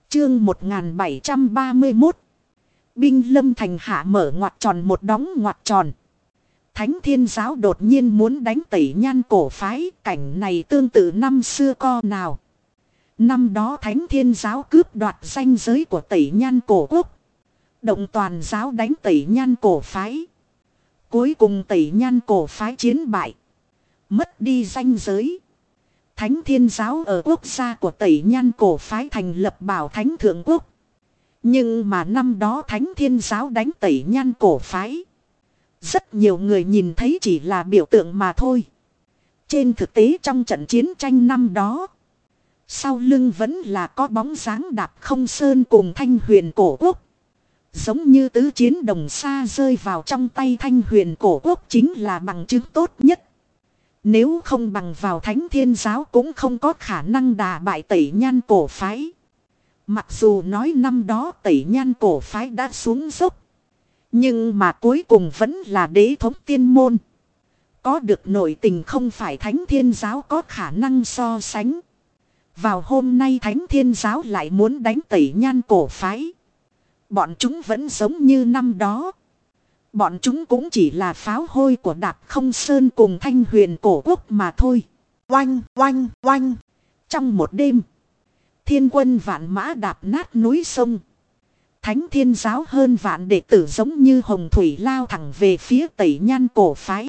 Chương 1731. Binh lâm thành hạ mở ngoặc tròn một đóng ngoặc tròn. Thánh Thiên Giáo đột nhiên muốn đánh Tẩy Nhan cổ phái, cảnh này tương tự năm xưa co nào. Năm đó Thánh Thiên Giáo cướp đoạt danh giới của Tẩy Nhan cổ quốc. Động toàn giáo đánh Tẩy Nhan cổ phái. Cuối cùng Tẩy Nhan cổ phái chiến bại. Mất đi danh giới. Thánh Thiên Giáo ở quốc gia của Tẩy Nhan cổ phái thành lập Bảo Thánh Thượng Quốc. Nhưng mà năm đó Thánh Thiên Giáo đánh Tẩy Nhan cổ phái. Rất nhiều người nhìn thấy chỉ là biểu tượng mà thôi. Trên thực tế trong trận chiến tranh năm đó, sau lưng vẫn là có bóng dáng Đạp Không Sơn cùng Thanh Huyền cổ quốc. Giống như tứ chiến đồng xa rơi vào trong tay Thanh Huyền cổ quốc chính là bằng chứng tốt nhất. Nếu không bằng vào Thánh Thiên Giáo cũng không có khả năng đả bại Tẩy Nhan cổ phái. Mặc dù nói năm đó Tẩy Nhan cổ phái đã xuống dốc, nhưng mà cuối cùng vẫn là đế thống tiên môn. Có được nội tình không phải Thánh Thiên Giáo có khả năng so sánh. Vào hôm nay Thánh Thiên Giáo lại muốn đánh Tẩy Nhan cổ phái. Bọn chúng vẫn giống như năm đó. Bọn chúng cũng chỉ là pháo hôi của Đạp Không Sơn cùng Thanh Huyền cổ quốc mà thôi. Oanh, oanh, oanh. Trong một đêm, thiên quân vạn mã đạp nát núi sông. Thánh Thiên Giáo hơn vạn đệ tử giống như hồng thủy lao thẳng về phía Tẩy Nhan cổ phái.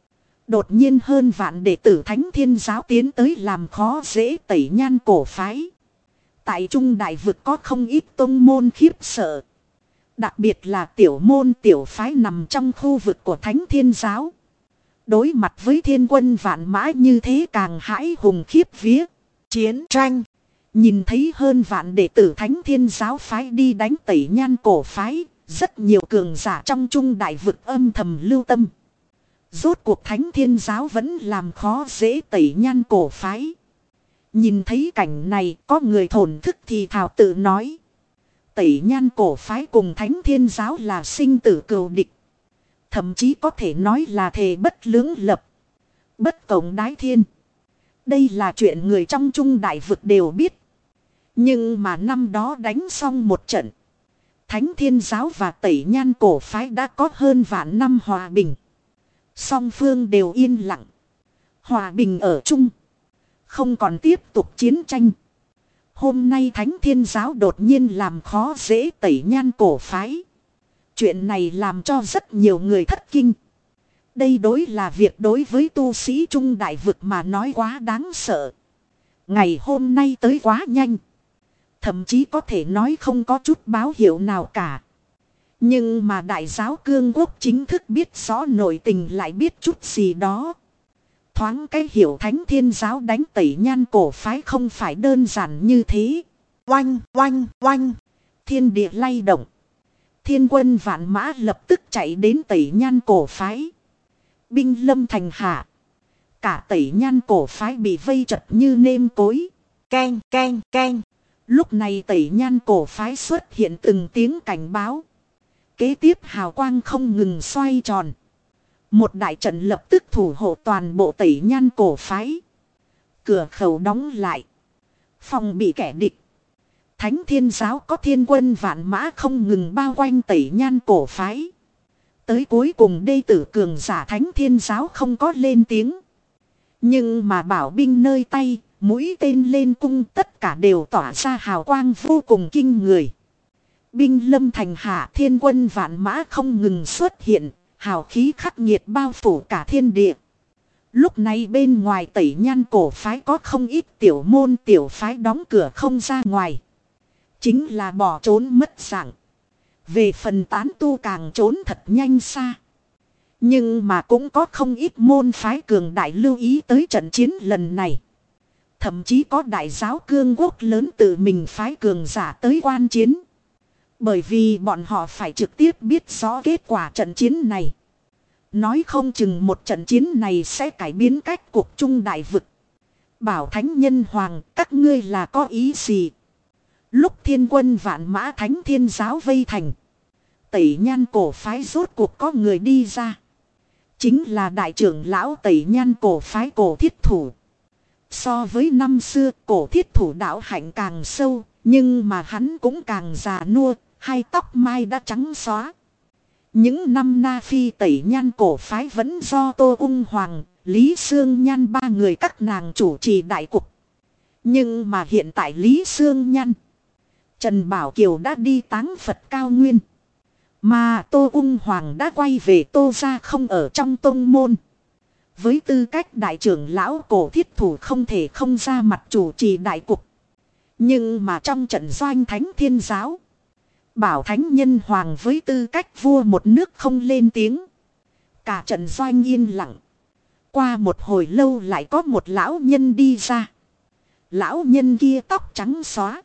Đột nhiên hơn vạn đệ tử Thánh Thiên Giáo tiến tới làm khó dễ Tẩy Nhan cổ phái. Tại Trung Đại Vực có không ít tông môn khiếp sợ. Đặc biệt là tiểu môn tiểu phái nằm trong khu vực của Thánh Thiên Giáo. Đối mặt với thiên quân vạn mã như thế càng hãi hùng khiếp vía. Chiến tranh. Nhìn thấy hơn vạn đệ tử Thánh Thiên Giáo phái đi đánh Tẩy Nhan cổ phái. Rất nhiều cường giả trong Trung Đại Vực âm thầm lưu tâm. Rốt cuộc Thánh Thiên Giáo vẫn làm khó dễ Tẩy Nhan cổ phái. Nhìn thấy cảnh này có người thổn thức thì thảo tự nói. Tẩy Nhan cổ phái cùng Thánh Thiên Giáo là sinh tử cừu địch. Thậm chí có thể nói là thề bất lưỡng lập. Bất cộng đái thiên. Đây là chuyện người trong Trung Đại Vực đều biết. Nhưng mà năm đó đánh xong một trận, Thánh Thiên Giáo và Tẩy Nhan cổ phái đã có hơn vạn năm hòa bình. Song phương đều yên lặng. Hòa bình ở chung. Không còn tiếp tục chiến tranh. Hôm nay Thánh Thiên Giáo đột nhiên làm khó dễ Tẩy Nhan cổ phái. Chuyện này làm cho rất nhiều người thất kinh. Đây là việc đối với tu sĩ Trung Đại Vực mà nói quá đáng sợ. Ngày hôm nay tới quá nhanh. Thậm chí có thể nói không có chút báo hiệu nào cả. Nhưng mà Đại Giáo Cương Quốc chính thức biết rõ nội tình lại biết chút gì đó. Thoáng cái hiểu Thánh Thiên Giáo đánh Tẩy Nhan cổ phái không phải đơn giản như thế. Oanh, oanh, oanh. Thiên địa lay động. Thiên quân vạn mã lập tức chạy đến Tẩy Nhan cổ phái. Binh lâm thành hạ. Cả Tẩy Nhan cổ phái bị vây chật như nêm cối. Keng, keng, keng. Lúc này Tẩy Nhan cổ phái xuất hiện từng tiếng cảnh báo. Kế tiếp hào quang không ngừng xoay tròn. Một đại trận lập tức thủ hộ toàn bộ Tẩy Nhan cổ phái. Cửa khẩu đóng lại. Phòng bị kẻ địch. Thánh Thiên Giáo có thiên quân vạn mã không ngừng bao quanh Tẩy Nhan cổ phái. Tới cuối cùng đệ tử cường giả Thánh Thiên Giáo không có lên tiếng. Nhưng mà bảo binh nơi tay, mũi tên lên cung tất cả đều tỏa ra hào quang vô cùng kinh người. Binh lâm thành hạ thiên quân vạn mã không ngừng xuất hiện. Hào khí khắc nghiệt bao phủ cả thiên địa. Lúc này bên ngoài Tẩy Nhan cổ phái có không ít tiểu môn tiểu phái đóng cửa không ra ngoài. Chính là bỏ trốn mất dạng. Về phần tán tu càng trốn thật nhanh xa. Nhưng mà cũng có không ít môn phái cường đại lưu ý tới trận chiến lần này. Thậm chí có Đại Giáo Cương Quốc lớn tự mình phái cường giả tới quan chiến. Bởi vì bọn họ phải trực tiếp biết rõ kết quả trận chiến này. Nói không chừng một trận chiến này sẽ cải biến cách cuộc Trung Đại Vực. Bảo Thánh Nhân Hoàng, các ngươi là có ý gì? Lúc thiên quân vạn mã Thánh Thiên Giáo vây thành. Tẩy Nhan cổ phái rốt cuộc có người đi ra. Chính là đại trưởng lão Tẩy Nhan cổ phái Cổ Thiết Thủ. So với năm xưa, Cổ Thiết Thủ đạo hạnh càng sâu, Nhưng mà hắn cũng càng già nua, hai tóc mai đã trắng xóa. Những năm Na Phi tẩy nhan cổ phái vẫn do Tô Ung Hoàng, Lý Sương Nhan ba người các nàng chủ trì đại cục. Nhưng mà hiện tại Lý Sương Nhan, Trần Bảo Kiều đã đi táng Phật cao nguyên. Mà Tô Ung Hoàng đã quay về Tô gia không ở trong tông môn. Với tư cách đại trưởng lão cổ thiết thủ không thể không ra mặt chủ trì đại cục. Nhưng mà trong trận doanh thánh thiên giáo, Bảo Thánh Nhân Hoàng với tư cách vua một nước không lên tiếng. Cả trận doanh yên lặng. Qua một hồi lâu lại có một lão nhân đi ra. Lão nhân kia tóc trắng xóa.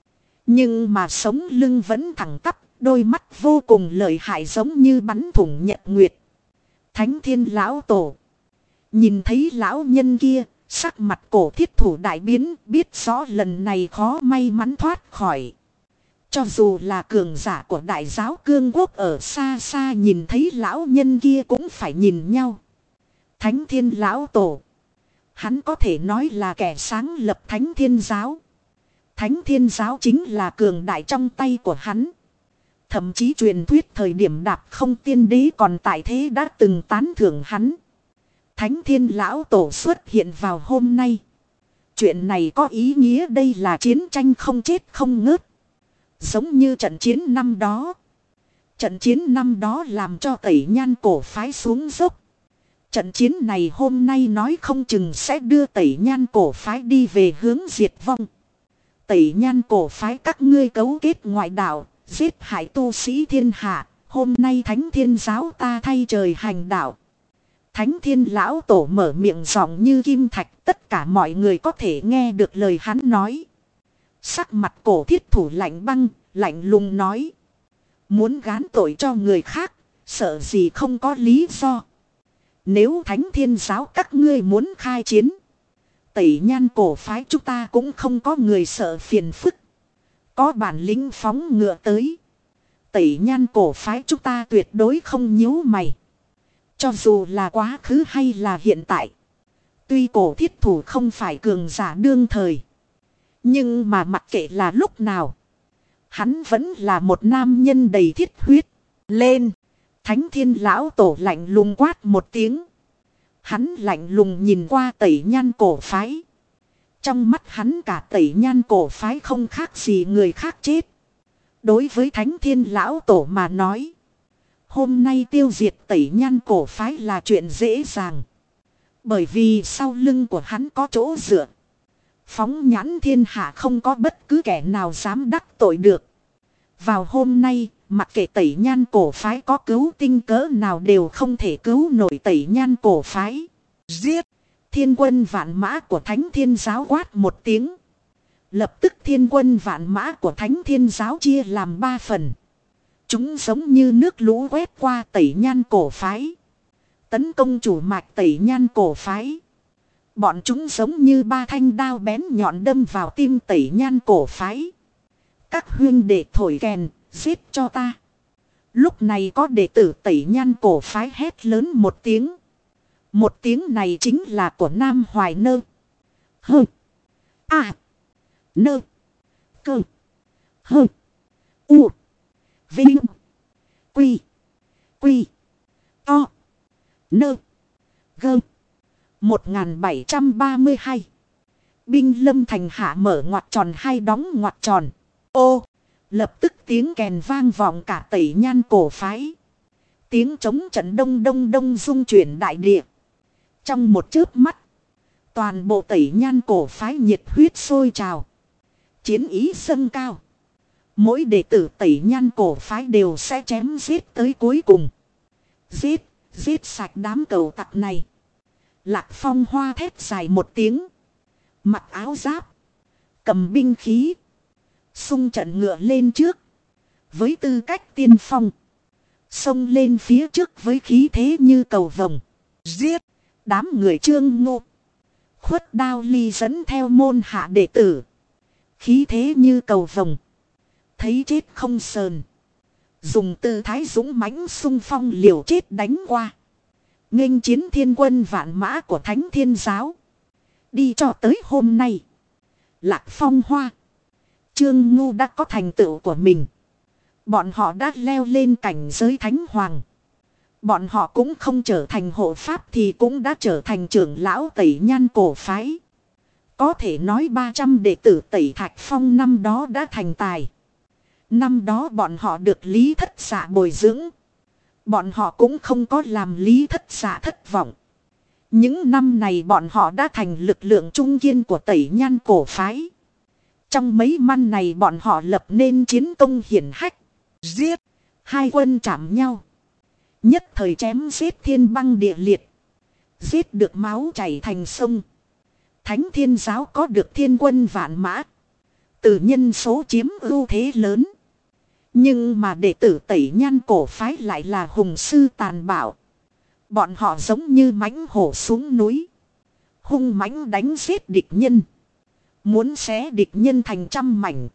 Nhưng mà sống lưng vẫn thẳng tắp, đôi mắt vô cùng lợi hại giống như bắn thủng nhật nguyệt. Thánh Thiên Lão Tổ. Nhìn thấy lão nhân kia, sắc mặt cổ thiết thủ đại biến, biết rõ lần này khó may mắn thoát khỏi. Cho dù là cường giả của đại giáo cương quốc ở xa xa nhìn thấy lão nhân kia cũng phải nhìn nhau. Thánh Thiên Lão Tổ. Hắn có thể nói là kẻ sáng lập Thánh Thiên Giáo. Thánh Thiên Giáo chính là cường đại trong tay của hắn. Thậm chí truyền thuyết thời điểm đạp không tiên đế còn tại thế đã từng tán thưởng hắn. Thánh Thiên Lão Tổ xuất hiện vào hôm nay. Chuyện này có ý nghĩa đây là chiến tranh không chết không ngớt. Giống như trận chiến năm đó. Trận chiến năm đó làm cho Tẩy Nhan cổ phái xuống dốc. Trận chiến này hôm nay nói không chừng sẽ đưa Tẩy Nhan cổ phái đi về hướng diệt vong. Tẩy Nhan cổ phái các ngươi cấu kết ngoại đạo, giết hại tu sĩ thiên hạ. Hôm nay Thánh Thiên Giáo ta thay trời hành đạo. Thánh Thiên Lão Tổ mở miệng giọng như kim thạch, tất cả mọi người có thể nghe được lời hắn nói. Sắc mặt cổ thiết thủ lạnh băng, lạnh lùng nói. Muốn gán tội cho người khác, sợ gì không có lý do. Nếu Thánh Thiên Giáo các ngươi muốn khai chiến, Tẩy Nhan cổ phái chúng ta cũng không có người sợ phiền phức. Có bản lĩnh phóng ngựa tới. Tẩy Nhan cổ phái chúng ta tuyệt đối không nhíu mày. Cho dù là quá khứ hay là hiện tại. Tuy cổ thiết thủ không phải cường giả đương thời. Nhưng mà mặc kệ là lúc nào. Hắn vẫn là một nam nhân đầy thiết huyết. Lên. Thánh Thiên Lão Tổ lạnh lùng quát một tiếng. Hắn lạnh lùng nhìn qua Tẩy Nhan cổ phái. Trong mắt hắn cả Tẩy Nhan cổ phái không khác gì người khác chết. Đối với Thánh Thiên Lão Tổ mà nói. Hôm nay tiêu diệt Tẩy Nhan cổ phái là chuyện dễ dàng. Bởi vì sau lưng của hắn có chỗ dựa. Phóng nhãn thiên hạ không có bất cứ kẻ nào dám đắc tội được. Vào hôm nay, mặc kệ Tẩy Nhan cổ phái có cứu tinh cỡ nào đều không thể cứu nổi Tẩy Nhan cổ phái. Giết! Thiên quân vạn mã của Thánh Thiên Giáo quát một tiếng. Lập tức thiên quân vạn mã của Thánh Thiên Giáo chia làm 3 phần. Chúng giống như nước lũ quét qua Tẩy Nhan cổ phái. Tấn công chủ mạch Tẩy Nhan cổ phái. Bọn chúng giống như 3 thanh đao bén nhọn đâm vào tim Tẩy Nhan cổ phái. Các huynh đệ thổi kèn, giết cho ta. Lúc này có đệ tử Tẩy Nhan cổ phái hét lớn một tiếng. Một tiếng này chính là của Nam Hoài Nơ. Hơ. À. Nơ. Cơ. Hơ. U. Vinh. Quy. Quy. To. Nơ. Gơ. 1732. Binh lâm thành hạ mở ngoặt tròn hay đóng ngoặt tròn. Ô. Lập tức tiếng kèn vang vọng cả Tẩy Nhan cổ phái. Tiếng trống trận đông đông đông rung chuyển đại địa. Trong một chớp mắt. Toàn bộ Tẩy Nhan cổ phái nhiệt huyết sôi trào. Chiến ý dâng cao. Mỗi đệ tử Tẩy Nhan cổ phái đều sẽ chém giết tới cuối cùng. Giết, giết sạch đám cẩu tặc này. Lạc Phong Hoa thét dài một tiếng. Mặc áo giáp. Cầm binh khí. Xung trận ngựa lên trước. Với tư cách tiên phong. Xông lên phía trước với khí thế như cầu vồng. Giết. Đám người Trương Ngô. Khuất Đao Ly dẫn theo môn hạ đệ tử. Khí thế như cầu vồng. Thấy chết không sờn. Dùng tư thái dũng mãnh xung phong liều chết đánh qua. Nghênh chiến thiên quân vạn mã của Thánh Thiên Giáo. Đi cho tới hôm nay. Lạc Phong Hoa. Trương Ngu đã có thành tựu của mình. Bọn họ đã leo lên cảnh giới thánh hoàng. Bọn họ cũng không trở thành hộ pháp thì cũng đã trở thành trưởng lão Tẩy Nhan cổ phái. Có thể nói 300 đệ tử Tẩy Thạch Phong năm đó đã thành tài. Năm đó bọn họ được Lý Thất Dạ bồi dưỡng. Bọn họ cũng không có làm Lý Thất Dạ thất vọng. Những năm này bọn họ đã thành lực lượng trung kiên của Tẩy Nhan cổ phái. Trong mấy năm này bọn họ lập nên chiến công hiển hách. Giết. Hai quân chạm nhau. Nhất thời chém giết thiên băng địa liệt. Giết được máu chảy thành sông. Thánh Thiên Giáo có được thiên quân vạn mã. Từ nhân số chiếm ưu thế lớn. Nhưng mà đệ tử Tẩy Nhan cổ phái lại là hùng sư tàn bạo. Bọn họ giống như mãnh hổ xuống núi. Hung mãnh đánh giết địch nhân. Muốn xé địch nhân thành trăm mảnh.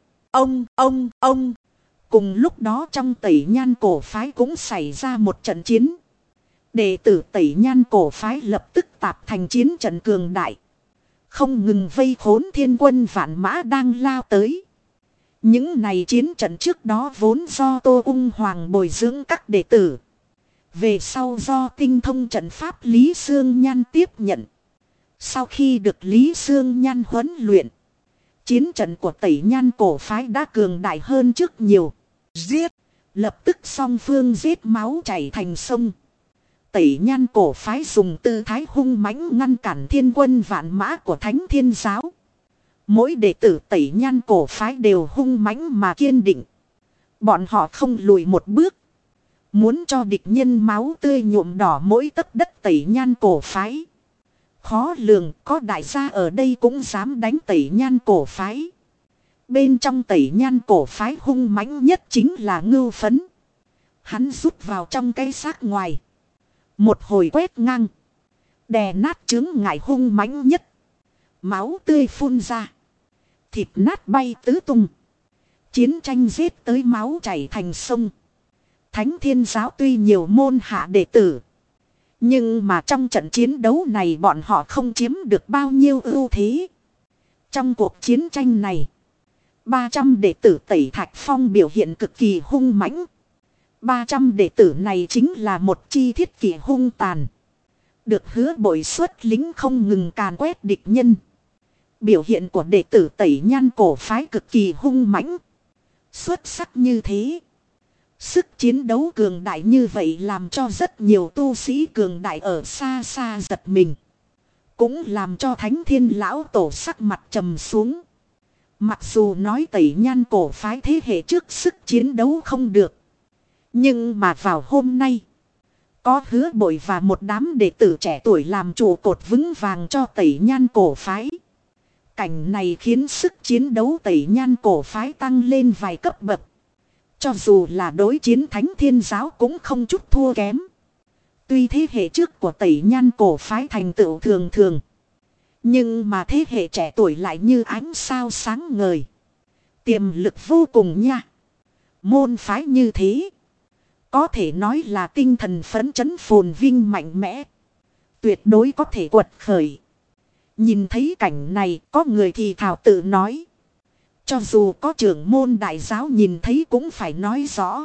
Ông. Cùng lúc đó trong Tẩy Nhan cổ phái cũng xảy ra một trận chiến. Đệ tử Tẩy Nhan cổ phái lập tức tạp thành chiến trận cường đại. Không ngừng vây khốn thiên quân vạn mã đang lao tới. Những này chiến trận trước đó vốn do Tô Ung Hoàng bồi dưỡng các đệ tử. Về sau do tinh thông trận pháp Lý Sương Nhan tiếp nhận. Sau khi được Lý Sương Nhan huấn luyện. Chiến trận của Tẩy Nhan cổ phái đã cường đại hơn trước nhiều. Giết. Lập tức song phương giết máu chảy thành sông. Tẩy Nhan cổ phái dùng tư thái hung mãnh ngăn cản thiên quân vạn mã của Thánh Thiên Giáo. Mỗi đệ tử Tẩy Nhan cổ phái đều hung mãnh mà kiên định. Bọn họ không lùi một bước. Muốn cho địch nhân máu tươi nhuộm đỏ mỗi tấc đất Tẩy Nhan cổ phái. Khó lường có đại gia ở đây cũng dám đánh Tẩy Nhan cổ phái. Bên trong Tẩy Nhan cổ phái hung mãnh nhất chính là Ngưu Phấn. Hắn rút vào trong cây xác ngoài. Một hồi quét ngang. Đè nát chướng ngại hung mãnh nhất. Máu tươi phun ra. Thịt nát bay tứ tung. Chiến tranh giết tới máu chảy thành sông. Thánh Thiên Giáo tuy nhiều môn hạ đệ tử. Nhưng mà trong trận chiến đấu này bọn họ không chiếm được bao nhiêu ưu thế. Trong cuộc chiến tranh này. 300 đệ tử Tẩy Thạch Phong biểu hiện cực kỳ hung mãnh. 300 đệ tử này chính là một chi thiết kỷ hung tàn. Được hứa bội xuất lính không ngừng càn quét địch nhân. Biểu hiện của đệ tử Tẩy Nhan cổ phái cực kỳ hung mãnh. Xuất sắc như thế. Sức chiến đấu cường đại như vậy làm cho rất nhiều tu sĩ cường đại ở xa xa giật mình. Cũng làm cho Thánh Thiên Lão Tổ sắc mặt trầm xuống. Mặc dù nói Tẩy Nhan cổ phái thế hệ trước sức chiến đấu không được. Nhưng mà vào hôm nay. Có hứa bội và một đám đệ tử trẻ tuổi làm trụ cột vững vàng cho Tẩy Nhan cổ phái. Cảnh này khiến sức chiến đấu Tẩy Nhan cổ phái tăng lên vài cấp bậc. Cho dù là đối chiến Thánh Thiên Giáo cũng không chút thua kém. Tuy thế hệ trước của Tẩy Nhan cổ phái thành tựu thường thường. Nhưng mà thế hệ trẻ tuổi lại như ánh sao sáng ngời. Tiềm lực vô cùng nha. Môn phái như thế. Có thể nói là tinh thần phấn chấn phồn vinh mạnh mẽ. Tuyệt đối có thể quật khởi. Nhìn thấy cảnh này có người thì thảo tự nói. Cho dù có trưởng môn đại giáo nhìn thấy cũng phải nói rõ.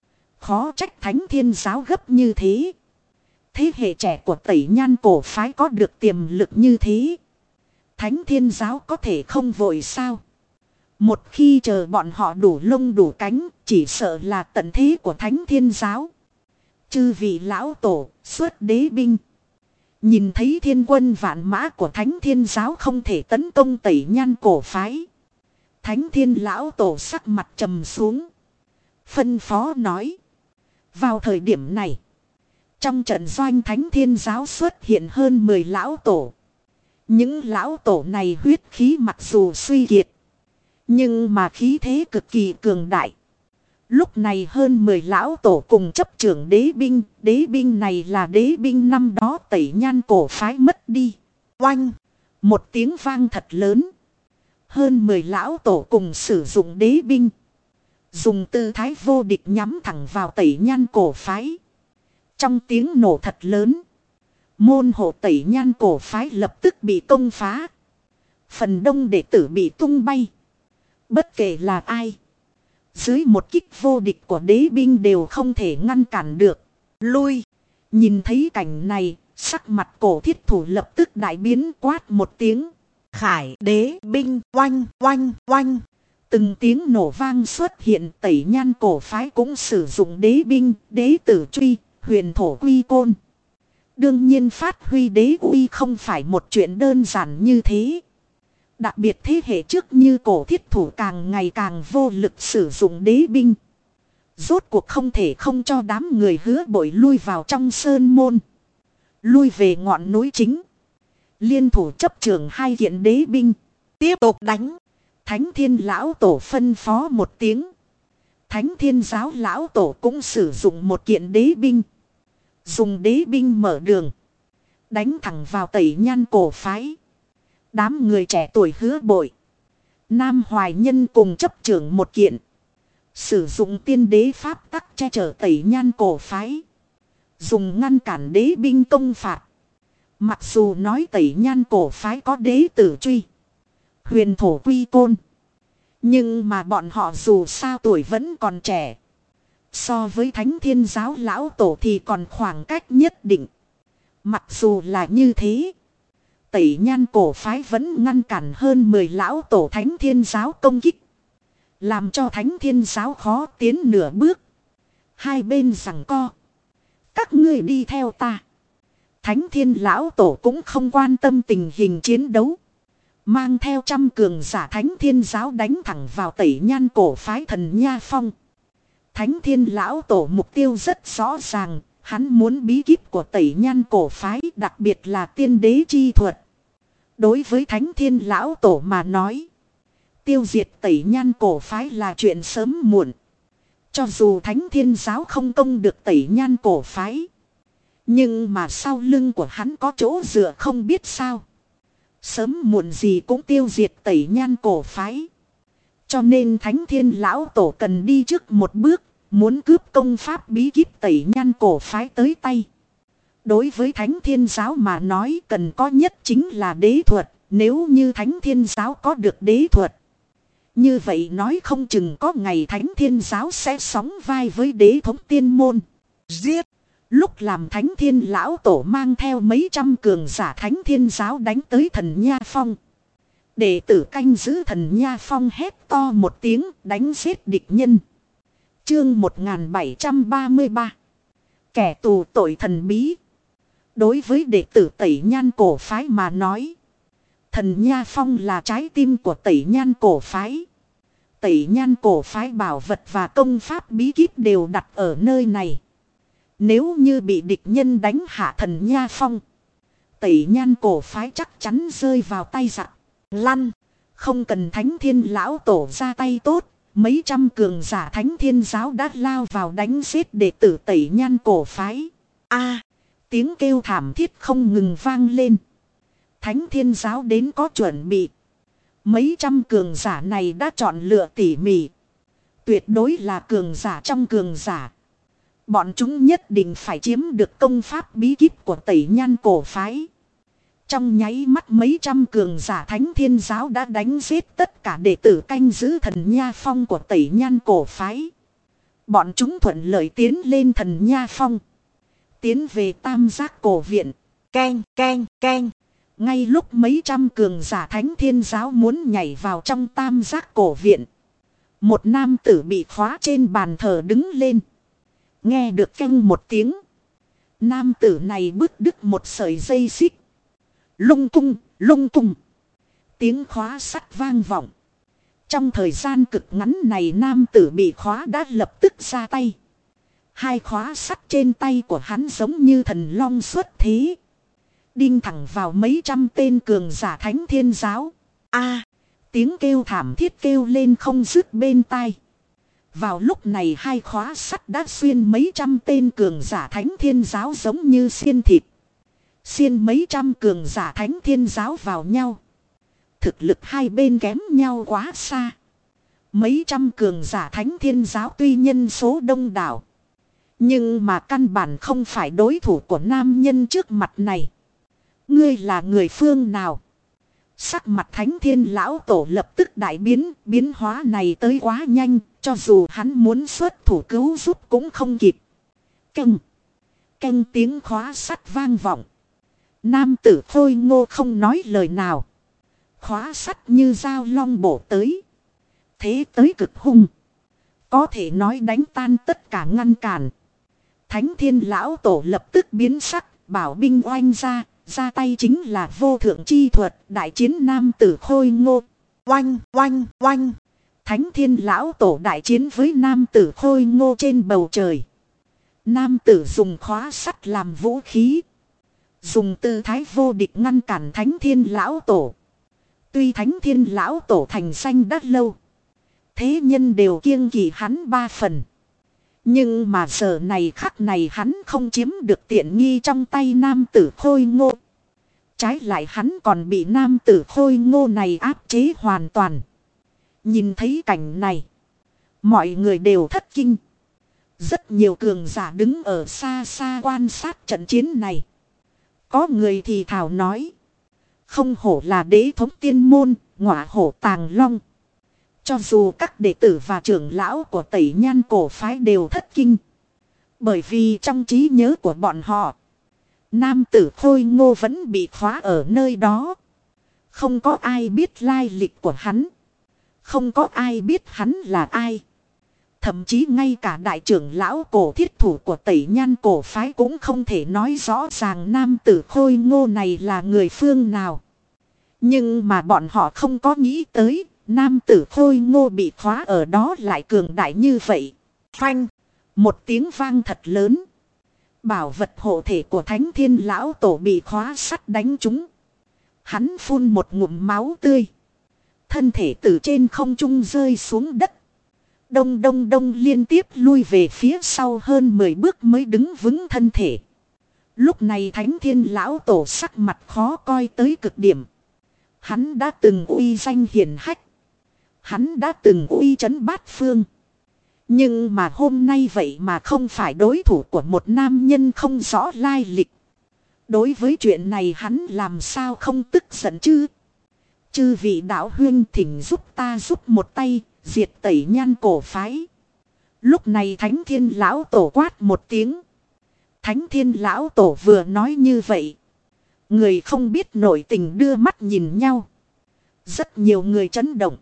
Khó trách Thánh Thiên Giáo gấp như thế. Thế hệ trẻ của Tẩy Nhan cổ phái có được tiềm lực như thế. Thánh Thiên Giáo có thể không vội sao. Một khi chờ bọn họ đủ lông đủ cánh, chỉ sợ là tận thế của Thánh Thiên Giáo. Chư vị lão tổ, xuất đế binh. Nhìn thấy thiên quân vạn mã của Thánh Thiên Giáo không thể tấn công Tẩy Nhan cổ phái. Thánh Thiên Lão Tổ sắc mặt trầm xuống. Phân phó nói. Vào thời điểm này. Trong trận doanh Thánh Thiên Giáo xuất hiện hơn 10 lão tổ. Những lão tổ này huyết khí mặc dù suy kiệt. Nhưng mà khí thế cực kỳ cường đại. Lúc này hơn 10 lão tổ cùng chấp trưởng đế binh. Đế binh này là đế binh năm đó Tẩy Nhan cổ phái mất đi. Oanh! Một tiếng vang thật lớn. Hơn 10 lão tổ cùng sử dụng đế binh. Dùng tư thái vô địch nhắm thẳng vào Tẩy Nhan cổ phái. Trong tiếng nổ thật lớn. Môn hộ Tẩy Nhan cổ phái lập tức bị công phá. Phần đông đệ tử bị tung bay. Bất kể là ai. Dưới một kích vô địch của đế binh đều không thể ngăn cản được. Lui. Nhìn thấy cảnh này, sắc mặt cổ thiết thủ lập tức đại biến, quát một tiếng. Khải đế binh oanh oanh oanh. Từng tiếng nổ vang xuất hiện, Tẩy Nhan cổ phái cũng sử dụng đế binh, đế tử truy, huyền thổ quy côn. Đương nhiên phát huy đế uy không phải một chuyện đơn giản như thế. Đặc biệt thế hệ trước như cổ thiết thủ càng ngày càng vô lực sử dụng đế binh. Rốt cuộc không thể không cho đám người Hứa Bội lui vào trong sơn môn. Lui về ngọn núi chính. Liên thủ chấp trường hai kiện đế binh. Tiếp tục đánh. Thánh Thiên lão tổ phân phó một tiếng. Thánh Thiên giáo lão tổ cũng sử dụng một kiện đế binh. Dùng đế binh mở đường. Đánh thẳng vào Tẩy Nhan cổ phái. Đám người trẻ tuổi Hứa Bội, Nam Hoài Nhân cùng chấp trưởng một kiện. Sử dụng tiên đế pháp tắc che chở Tẩy Nhan cổ phái. Dùng ngăn cản đế binh công phạt. Mặc dù nói Tẩy Nhan cổ phái có đế tử truy, huyền thổ quy côn. Nhưng mà bọn họ dù sao tuổi vẫn còn trẻ. So với Thánh Thiên giáo lão tổ thì còn khoảng cách nhất định. Mặc dù là như thế, Tẩy Nhan cổ phái vẫn ngăn cản hơn 10 lão tổ Thánh Thiên giáo công kích. Làm cho Thánh Thiên giáo khó tiến nửa bước. Hai bên giằng co. Các ngươi đi theo ta. Thánh Thiên lão tổ cũng không quan tâm tình hình chiến đấu. Mang theo trăm cường giả Thánh Thiên giáo đánh thẳng vào Tẩy Nhan cổ phái Thần Nha Phong. Thánh Thiên lão tổ mục tiêu rất rõ ràng. Hắn muốn bí kíp của Tẩy Nhan cổ phái, đặc biệt là tiên đế chi thuật. Đối với Thánh Thiên lão tổ mà nói, tiêu diệt Tẩy Nhan cổ phái là chuyện sớm muộn. Cho dù Thánh Thiên giáo không công được Tẩy Nhan cổ phái, nhưng mà sau lưng của hắn có chỗ dựa không biết sao. Sớm muộn gì cũng tiêu diệt Tẩy Nhan cổ phái. Cho nên Thánh Thiên lão tổ cần đi trước một bước, muốn cướp công pháp bí kíp Tẩy Nhan cổ phái tới tay. Đối với Thánh Thiên giáo mà nói cần có nhất chính là đế thuật. Nếu như Thánh Thiên giáo có được đế thuật, như vậy nói không chừng có ngày Thánh Thiên giáo sẽ sóng vai với đế thống tiên môn. Giết! Lúc làm Thánh Thiên lão tổ mang theo mấy trăm cường giả Thánh Thiên giáo đánh tới Thần Nha Phong. Đệ tử canh giữ Thần Nha Phong hét to một tiếng, đánh giết địch nhân. Chương 1733. Kẻ tù tội thần bí. Đối với đệ tử Tẩy Nhan cổ phái mà nói, Thần Nha Phong là trái tim của Tẩy Nhan cổ phái. Tẩy Nhan cổ phái bảo vật và công pháp bí kíp đều đặt ở nơi này. Nếu như bị địch nhân đánh hạ Thần Nha Phong, Tẩy Nhan cổ phái chắc chắn rơi vào tay giặc. Lăn! Không cần Thánh Thiên lão tổ ra tay tốt. Mấy trăm cường giả Thánh Thiên giáo đã lao vào đánh giết đệ tử Tẩy Nhan cổ phái. A! Tiếng kêu thảm thiết không ngừng vang lên. Thánh Thiên giáo đến có chuẩn bị. Mấy trăm cường giả này đã chọn lựa tỉ mỉ. Tuyệt đối là cường giả trong cường giả. Bọn chúng nhất định phải chiếm được công pháp bí kíp của Tẩy Nhan cổ phái. Trong nháy mắt mấy trăm cường giả Thánh Thiên giáo đã đánh giết tất cả đệ tử canh giữ Thần Nha Phong của Tẩy Nhan cổ phái. Bọn chúng thuận lợi tiến lên Thần Nha Phong. Tiến về Tam Giác cổ viện. Keng, keng, keng. Ngay lúc mấy trăm cường giả Thánh Thiên giáo muốn nhảy vào trong Tam Giác cổ viện, một nam tử bị khóa trên bàn thờ đứng lên. Nghe được keng một tiếng, nam tử này bứt đứt một sợi dây xích. Lung tung, lung tung. Tiếng khóa sắt vang vọng. Trong thời gian cực ngắn này nam tử bị khóa đã lập tức ra tay. Hai khóa sắt trên tay của hắn giống như thần long xuất thế. Đinh thẳng vào mấy trăm tên cường giả Thánh Thiên giáo. A! Tiếng kêu thảm thiết kêu lên không dứt bên tai. Vào lúc này hai khóa sắt đã xuyên mấy trăm tên cường giả Thánh Thiên giáo giống như xiên thịt. Xiên mấy trăm cường giả Thánh Thiên giáo vào nhau. Thực lực hai bên kém nhau quá xa. Mấy trăm cường giả Thánh Thiên giáo tuy nhân số đông đảo, nhưng mà căn bản không phải đối thủ của nam nhân trước mặt này. Ngươi là người phương nào? Sắc mặt Thánh Thiên Lão Tổ lập tức đại biến, biến hóa này tới quá nhanh, cho dù hắn muốn xuất thủ cứu giúp cũng không kịp. Canh, canh tiếng khóa sắt vang vọng. Nam tử Khôi Ngô không nói lời nào. Khóa sắt như dao long bổ tới. Thế tới cực hung. Có thể nói đánh tan tất cả ngăn cản. Thánh Thiên Lão Tổ lập tức biến sắc, bảo binh oanh ra tay chính là vô thượng chi thuật, đại chiến nam tử Khôi Ngô. Oanh, oanh, oanh. Thánh Thiên Lão Tổ đại chiến với nam tử Khôi Ngô trên bầu trời. Nam tử dùng khóa sắt làm vũ khí. Dùng tư thái vô địch ngăn cản Thánh Thiên Lão Tổ. Tuy Thánh Thiên Lão Tổ thành danh đã lâu. Thế nhân đều kiêng kỵ hắn 3 phần. Nhưng mà giờ này khắc này hắn không chiếm được tiện nghi trong tay nam tử Khôi Ngô. Trái lại hắn còn bị nam tử Khôi Ngô này áp chế hoàn toàn. Nhìn thấy cảnh này. Mọi người đều thất kinh. Rất nhiều cường giả đứng ở xa xa quan sát trận chiến này. Có người thì thảo nói. Không hổ là đế thống tiên môn, ngọa hổ tàng long. Cho dù các đệ tử và trưởng lão của Tẩy Nhan cổ phái đều thất kinh. Bởi vì trong trí nhớ của bọn họ, nam tử Khôi Ngô vẫn bị khóa ở nơi đó. Không có ai biết lai lịch của hắn. Không có ai biết hắn là ai. Thậm chí ngay cả đại trưởng lão cổ thiết thủ của Tẩy Nhan cổ phái cũng không thể nói rõ ràng nam tử Khôi Ngô này là người phương nào. Nhưng mà bọn họ không có nghĩ tới, nam tử Khôi Ngô bị khóa ở đó lại cường đại như vậy. Phanh, một tiếng vang thật lớn. Bảo vật hộ thể của Thánh Thiên Lão Tổ bị khóa sắt đánh trúng. Hắn phun một ngụm máu tươi. Thân thể từ trên không trung rơi xuống đất. Đông đông đông liên tiếp lui về phía sau hơn 10 bước mới đứng vững thân thể. Lúc này Thánh Thiên Lão Tổ sắc mặt khó coi tới cực điểm. Hắn đã từng uy danh hiển hách. Hắn đã từng uy chấn bát phương. Nhưng mà hôm nay vậy mà không phải đối thủ của một nam nhân không rõ lai lịch. Đối với chuyện này hắn làm sao không tức giận chứ? Chư vị đạo huynh thỉnh giúp ta giúp một tay, diệt Tẩy Nhan cổ phái. Lúc này Thánh Thiên Lão Tổ quát một tiếng. Thánh Thiên Lão Tổ vừa nói như vậy. Người không biết nội tình đưa mắt nhìn nhau. Rất nhiều người chấn động.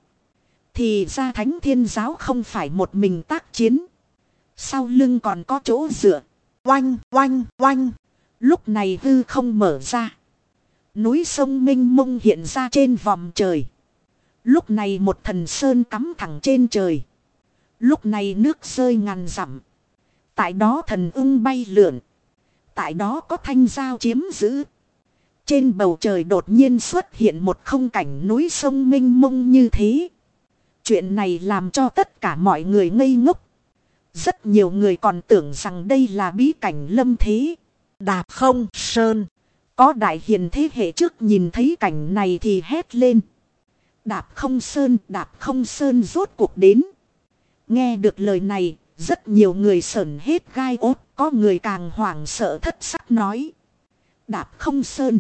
Thì ra Thánh Thiên Giáo không phải một mình tác chiến. Sau lưng còn có chỗ dựa. Oanh, oanh, oanh. Lúc này hư không mở ra. Núi sông mênh mông hiện ra trên vòm trời. Lúc này một thần sơn cắm thẳng trên trời. Lúc này nước rơi ngàn dặm. Tại đó thần ưng bay lượn. Tại đó có thanh giao chiếm giữ. Trên bầu trời đột nhiên xuất hiện một không cảnh núi sông mênh mông như thế. Chuyện này làm cho tất cả mọi người ngây ngốc. Rất nhiều người còn tưởng rằng đây là bí cảnh lâm thế. Đạp không sơn. Có đại hiền thế hệ trước nhìn thấy cảnh này thì hét lên. Đạp không sơn rốt cuộc đến. Nghe được lời này, rất nhiều người sởn hết gai ốt, có người càng hoảng sợ thất sắc nói. Đạp không sơn.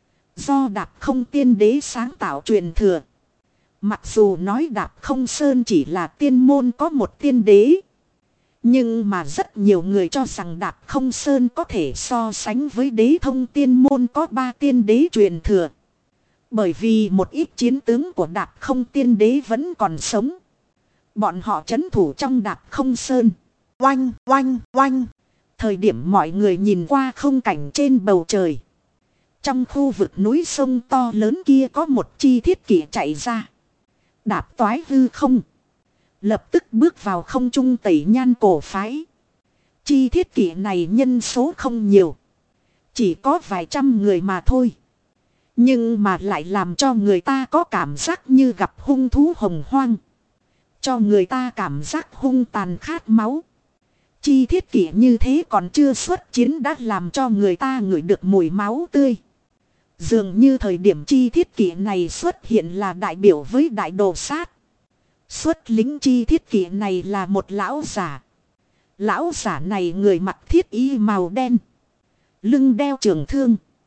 Do đạp không tiên đế sáng tạo truyền thừa. Mặc dù nói đạp không sơn chỉ là tiên môn có một tiên đế. Nhưng mà rất nhiều người cho rằng đạp không sơn có thể so sánh với đế thông tiên môn có 3 tiên đế truyền thừa. Bởi vì một ít chiến tướng của đạp không tiên đế vẫn còn sống. Bọn họ trấn thủ trong đạp không sơn. Oanh, oanh, oanh. Thời điểm mọi người nhìn qua không cảnh trên bầu trời. Trong khu vực núi sông to lớn kia có một chi thiết kỷ chạy ra. Đạp toái hư không. Lập tức bước vào không trung Tẩy Nhan cổ phái. Chi thiết kỷ này nhân số không nhiều. Chỉ có vài trăm người mà thôi. Nhưng mà lại làm cho người ta có cảm giác như gặp hung thú hồng hoang. Cho người ta cảm giác hung tàn khát máu. Chi thiết kỷ như thế còn chưa xuất chiến đã làm cho người ta ngửi được mùi máu tươi. Dường như thời điểm chi thiết kỷ này xuất hiện là đại biểu với đại đồ sát. Xuất lính chi thiết kỷ này là một lão giả. Lão giả này người mặc thiết y màu đen. Lưng đeo trường thương.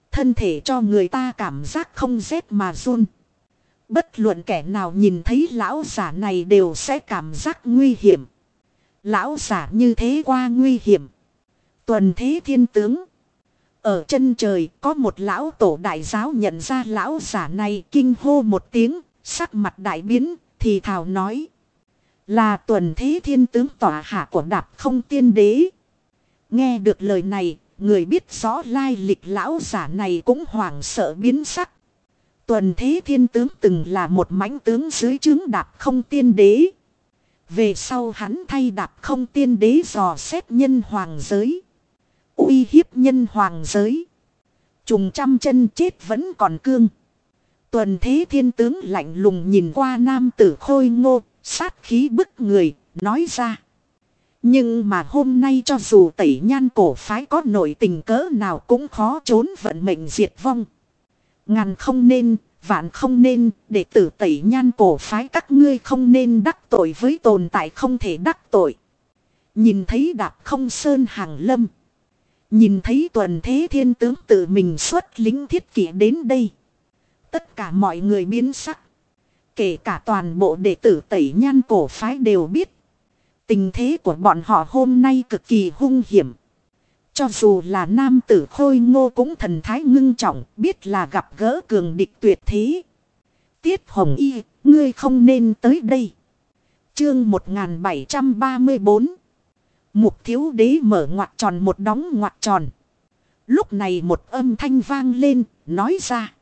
Thân thể cho người ta cảm giác không rét mà run. Bất luận kẻ nào nhìn thấy lão giả này đều sẽ cảm giác nguy hiểm. Lão giả như thế qua nguy hiểm. Tuần Thế Thiên tướng. Ở chân trời có một lão tổ đại giáo nhận ra lão giả này, kinh hô một tiếng, sắc mặt đại biến, thì thào nói. Là Tuần Thế Thiên tướng tọa hạ của Đạp Không Tiên Đế. Nghe được lời này, người biết rõ lai lịch lão giả này cũng hoảng sợ biến sắc. Tuần Thế Thiên tướng từng là một mãnh tướng dưới trướng Đạp Không Tiên Đế. Về sau hắn thay Đạp Không Tiên Đế dò xét nhân hoàng giới. Uy hiếp nhân hoàng giới. Trùng trăm chân chết vẫn còn cương. Tuần Thế Thiên tướng lạnh lùng nhìn qua nam tử khôi ngô, sát khí bức người, nói ra. Nhưng mà hôm nay cho dù Tẩy Nhan cổ phái có nội tình cỡ nào cũng khó trốn vận mệnh diệt vong. Ngàn không nên, vạn không nên, đệ tử Tẩy Nhan cổ phái các ngươi không nên đắc tội với tồn tại không thể đắc tội. Nhìn thấy Đạp Không Sơn hàng lâm. Nhìn thấy Tuần Thế Thiên tướng tự mình xuất lính thiết kỷ đến đây. Tất cả mọi người biến sắc. Kể cả toàn bộ đệ tử Tẩy Nhan cổ phái đều biết. Tình thế của bọn họ hôm nay cực kỳ hung hiểm. Cho dù là nam tử khôi ngô cũng thần thái ngưng trọng, biết là gặp gỡ cường địch tuyệt thế. Tiết Hồng Y, ngươi không nên tới đây. Chương 1734. Mục Thiếu Đế mở ngoặc tròn một đóng ngoặc tròn. Lúc này một âm thanh vang lên, nói ra.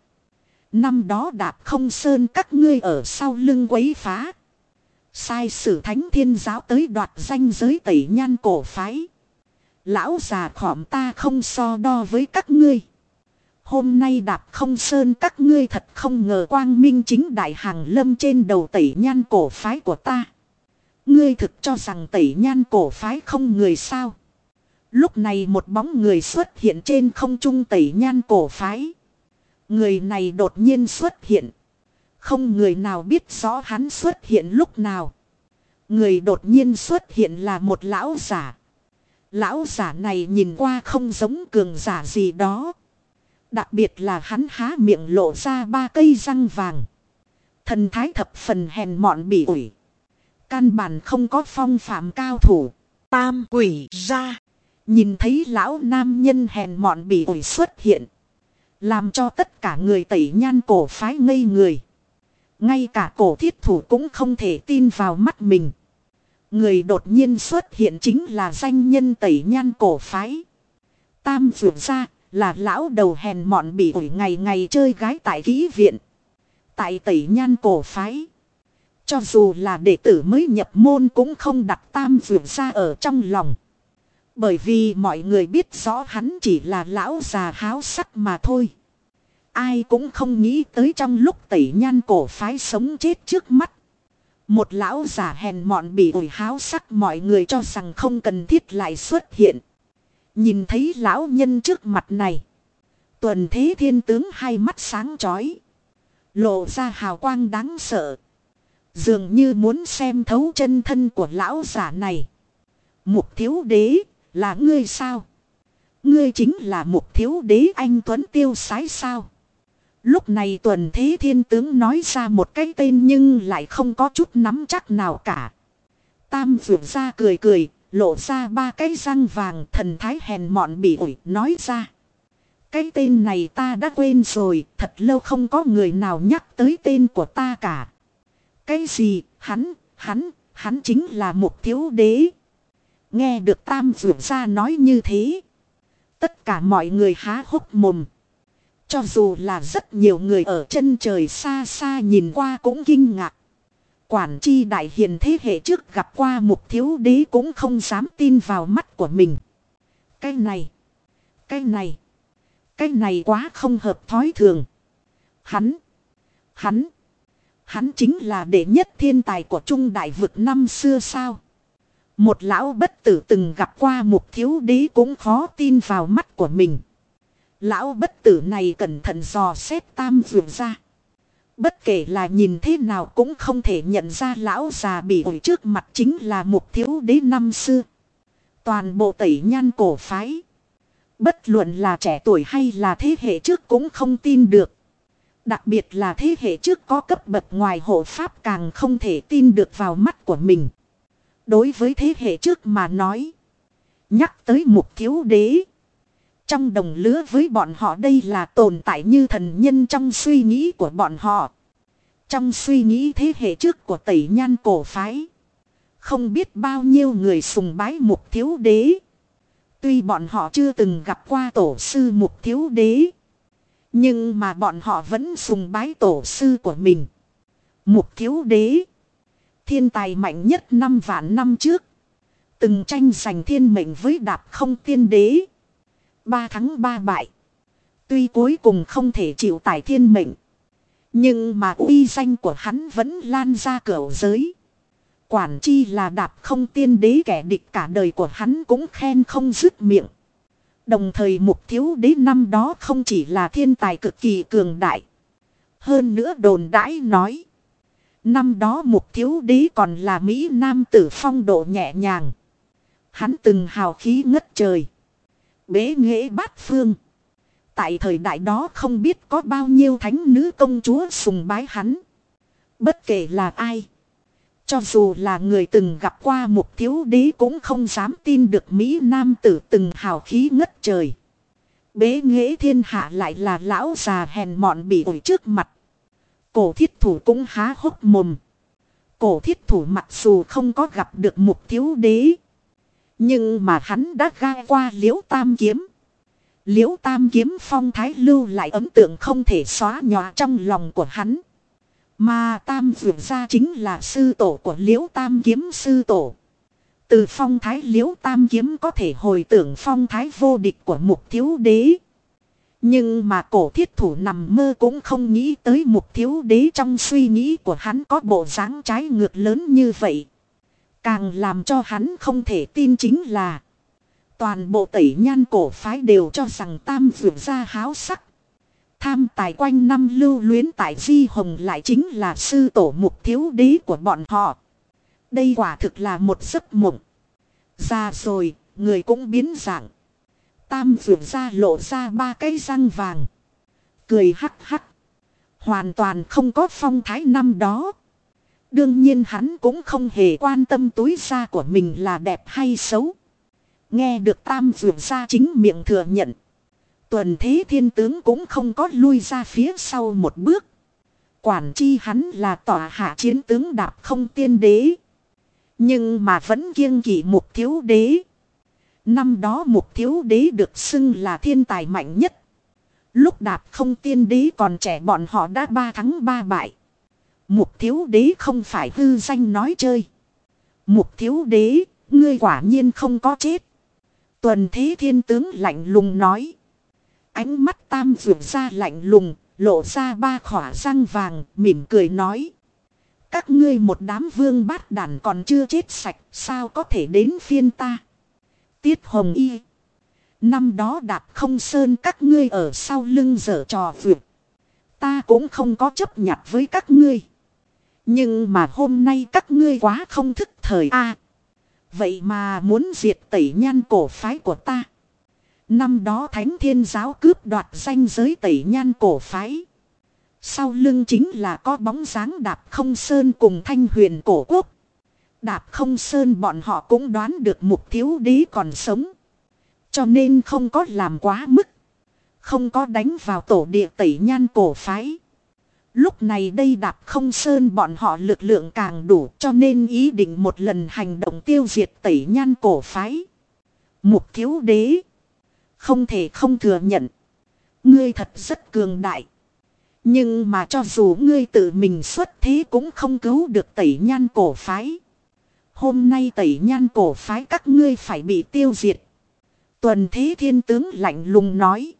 Năm đó Đạp Không Sơn các ngươi ở sau lưng quấy phá. Sai sử Thánh Thiên Giáo tới đoạt danh giới Tẩy Nhan cổ phái. Lão già khỏm ta không so đo với các ngươi. Hôm nay Đạp Không Sơn các ngươi thật không ngờ quang minh chính đại hàng lâm trên đầu Tẩy Nhan cổ phái của ta. Ngươi thực cho rằng Tẩy Nhan cổ phái không người sao. Lúc này một bóng người xuất hiện trên không trung Tẩy Nhan cổ phái. Người này đột nhiên xuất hiện. Không người nào biết rõ hắn xuất hiện lúc nào. Người đột nhiên xuất hiện là một lão giả. Lão giả này nhìn qua không giống cường giả gì đó. Đặc biệt là hắn há miệng lộ ra 3 cây răng vàng. Thần thái thập phần hèn mọn bỉ ổi. Căn bản không có phong phạm cao thủ. Tam quỷ ra. Nhìn thấy lão nam nhân hèn mọn bỉ ổi xuất hiện. Làm cho tất cả người Tẩy Nhan cổ phái ngây người. Ngay cả cổ thiết thủ cũng không thể tin vào mắt mình. Người đột nhiên xuất hiện chính là danh nhân Tẩy Nhan cổ phái. Tam vượt ra là lão đầu hèn mọn bỉ ổi ngày ngày chơi gái tại kỹ viện. Tại Tẩy Nhan cổ phái. Cho dù là đệ tử mới nhập môn cũng không đặt tam vượt ra ở trong lòng. Bởi vì mọi người biết rõ hắn chỉ là lão già háo sắc mà thôi. Ai cũng không nghĩ tới trong lúc Tẩy Nhan cổ phái sống chết trước mắt. Một lão già hèn mọn bỉ ổi háo sắc mọi người cho rằng không cần thiết lại xuất hiện. Nhìn thấy lão nhân trước mặt này. Tuần Thế Thiên tướng hai mắt sáng chói. Lộ ra hào quang đáng sợ. Dường như muốn xem thấu chân thân của lão giả này. Mục Thiếu Đế, là ngươi sao? Ngươi chính là Mục Thiếu Đế anh Tuấn tiêu sái sao? Lúc này Tuần Thế Thiên tướng nói ra một cái tên nhưng lại không có chút nắm chắc nào cả. Tam vượt ra cười cười, lộ ra 3 cái răng vàng, thần thái hèn mọn bỉ ổi, nói ra. Cái tên này ta đã quên rồi, thật lâu không có người nào nhắc tới tên của ta cả. Cái gì, hắn chính là Mục Thiếu Đế. Nghe được Tam vượt ra nói như thế. Tất cả mọi người há hốc mồm. Cho dù là rất nhiều người ở chân trời xa xa nhìn qua cũng kinh ngạc. Quản chi đại hiền thế hệ trước gặp qua Mục Thiếu Đế cũng không dám tin vào mắt của mình. Cái này quá không hợp thói thường. Hắn chính là đệ nhất thiên tài của Trung Đại Vực năm xưa sao? Một lão bất tử từng gặp qua Mục Thiếu Đế cũng khó tin vào mắt của mình. Lão bất tử này cẩn thận dò xét Tam vượt ra. Bất kể là nhìn thế nào cũng không thể nhận ra lão già bỉ ổi trước mặt chính là Mục Thiếu Đế năm xưa. Toàn bộ Tẩy Nhan cổ phái. Bất luận là trẻ tuổi hay là thế hệ trước cũng không tin được. Đặc biệt là thế hệ trước có cấp bậc ngoài hộ pháp càng không thể tin được vào mắt của mình. Đối với thế hệ trước mà nói. Nhắc tới Mục Thiếu Đế. Trong đồng lứa với bọn họ đây là tồn tại như thần nhân trong suy nghĩ của bọn họ. Trong suy nghĩ thế hệ trước của Tẩy Nhan cổ phái. Không biết bao nhiêu người sùng bái Mục Thiếu Đế. Tuy bọn họ chưa từng gặp qua tổ sư Mục Thiếu Đế. Nhưng mà bọn họ vẫn sùng bái tổ sư của mình. Mục Thiếu Đế. Thiên tài mạnh nhất 5 vạn năm trước. Từng tranh giành thiên mệnh với Đạp Không Tiên Đế. 3 thắng 3 bại. Tuy cuối cùng không thể chịu tải thiên mệnh. Nhưng mà uy danh của hắn vẫn lan ra cửu giới. Quản chi là Đạp Không Tiên Đế kẻ địch cả đời của hắn cũng khen không dứt miệng. Đồng thời Mục Thiếu Đế năm đó không chỉ là thiên tài cực kỳ cường đại. Hơn nữa đồn đãi nói. Năm đó Mục Thiếu Đế còn là Mỹ Nam tử phong độ nhẹ nhàng. Hắn từng hào khí ngất trời. Bế nghệ bát phương. Tại thời đại đó không biết có bao nhiêu thánh nữ công chúa sùng bái hắn. Bất kể là ai. Cho dù là người từng gặp qua Mục Thiếu Đế cũng không dám tin được Mỹ Nam tử từng hào khí ngất trời. Bế nghệ thiên hạ lại là lão già hèn mọn bị ổi trước mặt. Cổ Thiết Thủ cũng há hốc mồm. Cổ Thiết Thủ mặc dù không có gặp được Mục Thiếu Đế. Nhưng mà hắn đã gai qua Liễu Tam Kiếm. Liễu Tam Kiếm phong thái lưu lại ấn tượng không thể xóa nhòa trong lòng của hắn. Mà Tam Vượng Gia chính là sư tổ của Liễu Tam Kiếm sư tổ. Từ phong thái Liễu Tam Kiếm có thể hồi tưởng phong thái vô địch của Mục Thiếu Đế. Nhưng mà Cổ Thiết Thủ nằm mơ cũng không nghĩ tới Mục Thiếu Đế trong suy nghĩ của hắn có bộ dáng trái ngược lớn như vậy. Càng làm cho hắn không thể tin chính là toàn bộ Tẩy Nhan cổ phái đều cho rằng Tam Vượng Gia háo sắc. Tham tài quanh năm lưu luyến tại Di Hồng lại chính là sư tổ Mục Thiếu Đế của bọn họ. Đây quả thực là một giấc mộng. Già rồi, người cũng biến dạng. Tam Vượng Gia lộ ra 3 cái răng vàng. Cười hắc hắc. Hoàn toàn không có phong thái năm đó. Đương nhiên hắn cũng không hề quan tâm túi da của mình là đẹp hay xấu. Nghe được Tam Vượng Gia chính miệng thừa nhận. Tuần Thế Thiên Tướng cũng không có lui ra phía sau một bước. Quản chi hắn là tọa hạ chiến tướng Đạp Không Tiên Đế. Nhưng mà vẫn kiêng kỵ Mục Thiếu Đế. Năm đó Mục Thiếu Đế được xưng là thiên tài mạnh nhất. Lúc Đạp Không Tiên Đế còn trẻ bọn họ đã 3 thắng 3 bại. Mục Thiếu Đế không phải hư danh nói chơi. Mục Thiếu Đế, ngươi quả nhiên không có chết. Tuần Thế Thiên Tướng lạnh lùng nói. Ánh mắt Tam Vượng Gia lạnh lùng, lộ ra 3 khỏa răng vàng, mỉm cười nói. Các ngươi một đám vương bát đàn còn chưa chết sạch, sao có thể đến phiên ta? Tiết Hồng Y. Năm đó Đạp Không Sơn các ngươi ở sau lưng giở trò vượt. Ta cũng không có chấp nhặt với các ngươi. Nhưng mà hôm nay các ngươi quá không thức thời a. Vậy mà muốn diệt Tẩy Nhan cổ phái của ta. Năm đó Thánh Thiên Giáo cướp đoạt danh giới Tẩy Nhan cổ phái. Sau lưng chính là có bóng dáng Đạp Không Sơn cùng Thanh Huyền cổ quốc. Đạp Không Sơn bọn họ cũng đoán được Mục Thiếu Đế còn sống. Cho nên không có làm quá mức. Không có đánh vào tổ địa Tẩy Nhan cổ phái. Lúc này đây Đạp Không Sơn bọn họ lực lượng càng đủ cho nên ý định một lần hành động tiêu diệt Tẩy Nhan cổ phái. Mục Thiếu Đế. Không thể không thừa nhận. Ngươi thật rất cường đại. Nhưng mà cho dù ngươi tự mình xuất thế cũng không cứu được Tẩy Nhan cổ phái. Hôm nay Tẩy Nhan cổ phái các ngươi phải bị tiêu diệt. Tuần Thế Thiên Tướng lạnh lùng nói.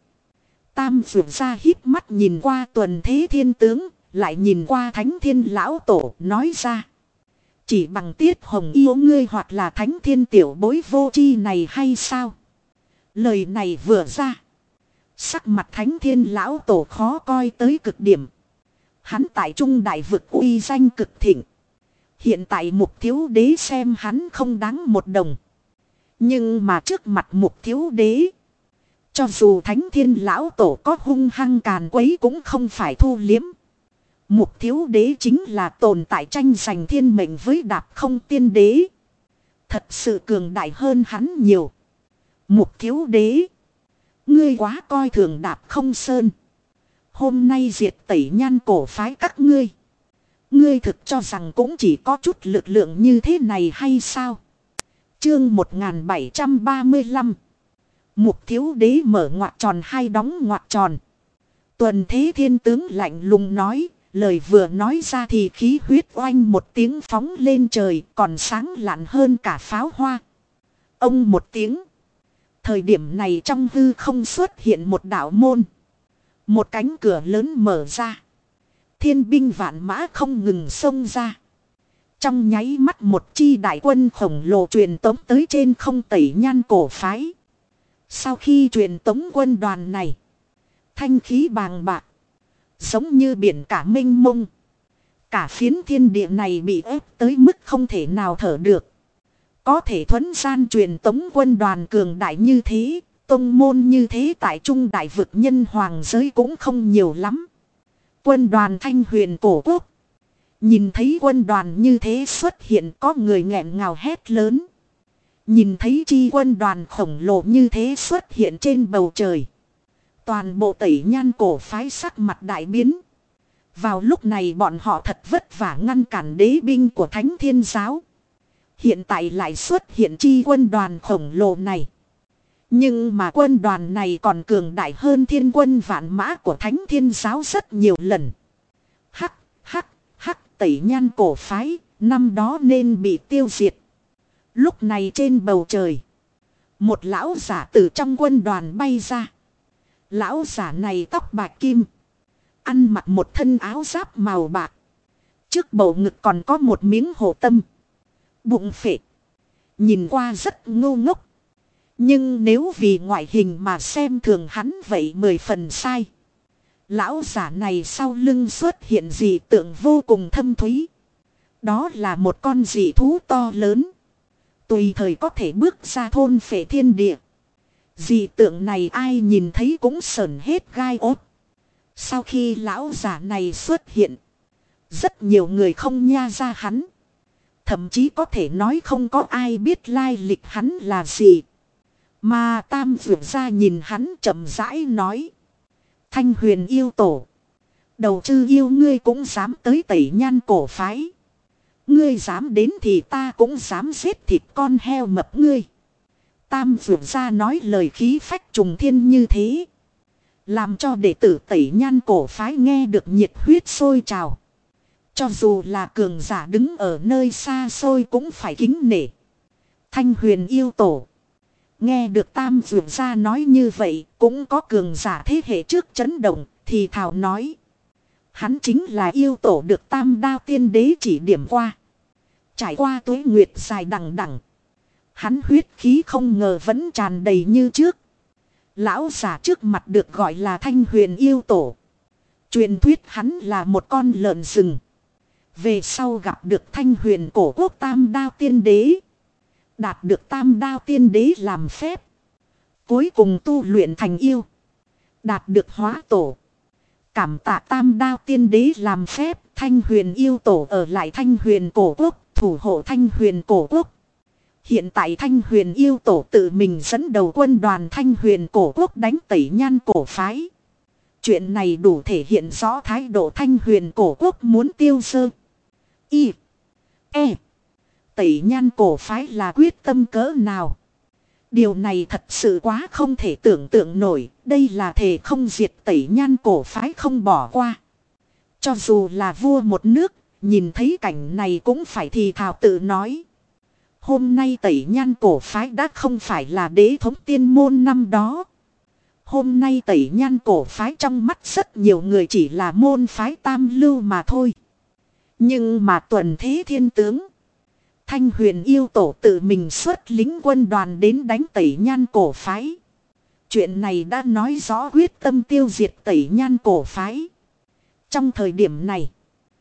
Tam Vượng Gia híp mắt nhìn qua Tuần Thế Thiên Tướng, lại nhìn qua Thánh Thiên Lão Tổ, nói ra. Chỉ bằng Tiết Hồng yêu ngươi hoặc là Thánh Thiên tiểu bối vô tri này hay sao? Lời này vừa ra. Sắc mặt Thánh Thiên Lão Tổ khó coi tới cực điểm. Hắn tại Trung Đại Vực uy danh cực thịnh. Hiện tại Mục Thiếu Đế xem hắn không đáng một đồng. Nhưng mà trước mặt Mục Thiếu Đế. Cho dù Thánh Thiên lão tổ có hung hăng càn quấy cũng không phải thu liếm. Mục Thiếu Đế chính là tồn tại tranh giành thiên mệnh với Đạp Không Tiên Đế. Thật sự cường đại hơn hắn nhiều. Mục Thiếu Đế, ngươi quá coi thường Đạp Không Sơn. Hôm nay diệt Tẩy Nhan cổ phái các ngươi. Ngươi thực cho rằng cũng chỉ có chút lực lượng như thế này hay sao? Chương 1735. Mục Thiếu Đế mở ngoặc tròn hay đóng ngoặc tròn. Tuần Thế Thiên tướng lạnh lùng nói, lời vừa nói ra thì khí huyết oanh một tiếng phóng lên trời, còn sáng lạn hơn cả pháo hoa. Ông một tiếng. Thời điểm này trong hư không xuất hiện một đạo môn. Một cánh cửa lớn mở ra. Thiên binh vạn mã không ngừng xông ra. Trong nháy mắt một chi đại quân khổng lồ truyền tống tới trên không Tẩy Nhan cổ phái. Sau khi truyền tống quân đoàn này, thanh khí bàng bạc, giống như biển cả mênh mông. Cả phiến thiên địa này bị ép tới mức không thể nào thở được. Có thể thuấn gian truyền tống quân đoàn cường đại như thế, tông môn như thế tại trung đại vực nhân hoàng giới cũng không nhiều lắm. Quân đoàn Thanh Huyền cổ quốc. Nhìn thấy quân đoàn như thế xuất hiện, có người nghẹn ngào hét lớn. Nhìn thấy chi quân đoàn khổng lồ như thế xuất hiện trên bầu trời. Toàn bộ Tẩy Nhan cổ phái sắc mặt đại biến. Vào lúc này bọn họ thật vất vả ngăn cản đế binh của Thánh Thiên giáo. Hiện tại lại xuất hiện chi quân đoàn khổng lồ này. Nhưng mà quân đoàn này còn cường đại hơn thiên quân vạn mã của Thánh Thiên giáo rất nhiều lần. Hắc, hắc, hắc, Tẩy Nhan cổ phái, năm đó nên bị tiêu diệt. Lúc này trên bầu trời, một lão giả từ trong quân đoàn bay ra. Lão giả này tóc bạc kim, ăn mặc một thân áo giáp màu bạc. Trước bầu ngực còn có một miếng hổ tâm. Bụng phệ, nhìn qua rất ngu ngốc. Nhưng nếu vì ngoại hình mà xem thường hắn vậy 10 phần sai. Lão giả này sau lưng xuất hiện dị tượng vô cùng thâm thúy. Đó là một con dị thú to lớn. Tùy thời có thể bước ra thôn phệ thiên địa. Dị tượng này ai nhìn thấy cũng sởn hết gai ốt. Sau khi lão giả này xuất hiện, rất nhiều người không nha ra hắn. Thậm chí có thể nói không có ai biết lai lịch hắn là gì. Mà Tam Vượt ra nhìn hắn chậm rãi nói. Thanh Huyền yêu tổ, đầu chư yêu ngươi cũng dám tới Tẩy Nhan cổ phái. Ngươi dám đến thì ta cũng dám giết thịt con heo mập ngươi. Tam Vượt ra nói lời khí phách trùng thiên như thế, làm cho đệ tử Tẩy Nhan cổ phái nghe được nhiệt huyết sôi trào. Cho dù là cường giả đứng ở nơi xa xôi cũng phải kính nể. Thanh Huyền yêu tổ. Nghe được Tam Vượt ra nói như vậy, cũng có cường giả thế hệ trước chấn động, thì thào nói. Hắn chính là yêu tổ được Tam Đao Tiên Đế chỉ điểm qua. Trải qua tuế nguyệt dài đằng đằng, hắn huyết khí không ngờ vẫn tràn đầy như trước. Lão giả trước mặt được gọi là Thanh Huyền yêu tổ. Truyền thuyết hắn là một con lợn rừng. Về sau gặp được Thanh Huyền cổ quốc Tam Đao Tiên Đế. Đạt được Tam Đao Tiên Đế làm phép. Cuối cùng tu luyện thành yêu. Đạt được hóa tổ. Cảm tạ Tam Đao Tiên Đế làm phép. Thanh Huyền yêu tổ ở lại Thanh Huyền cổ quốc. Thủ hộ Thanh Huyền cổ quốc. Hiện tại Thanh Huyền yêu tổ tự mình dẫn đầu quân đoàn Thanh Huyền cổ quốc đánh Tẩy Nhan cổ phái. Chuyện này đủ thể hiện rõ thái độ Thanh Huyền cổ quốc muốn tiêu sơ. Y. E. Tẩy Nhan cổ phái là quyết tâm cỡ nào. Điều này thật sự quá không thể tưởng tượng nổi. Đây là thề không diệt Tẩy Nhan cổ phái không bỏ qua. Cho dù là vua một nước, nhìn thấy cảnh này cũng phải thì thào tự nói. Hôm nay Tẩy Nhan cổ phái đã không phải là đế thống tiên môn năm đó. Hôm nay Tẩy Nhan cổ phái trong mắt rất nhiều người chỉ là môn phái tam lưu mà thôi. Nhưng mà Tuần Thế Thiên tướng, Thanh Huyền yêu tổ tự mình xuất lính quân đoàn đến đánh Tẩy Nhan cổ phái. Chuyện này đã nói rõ quyết tâm tiêu diệt Tẩy Nhan cổ phái. Trong thời điểm này,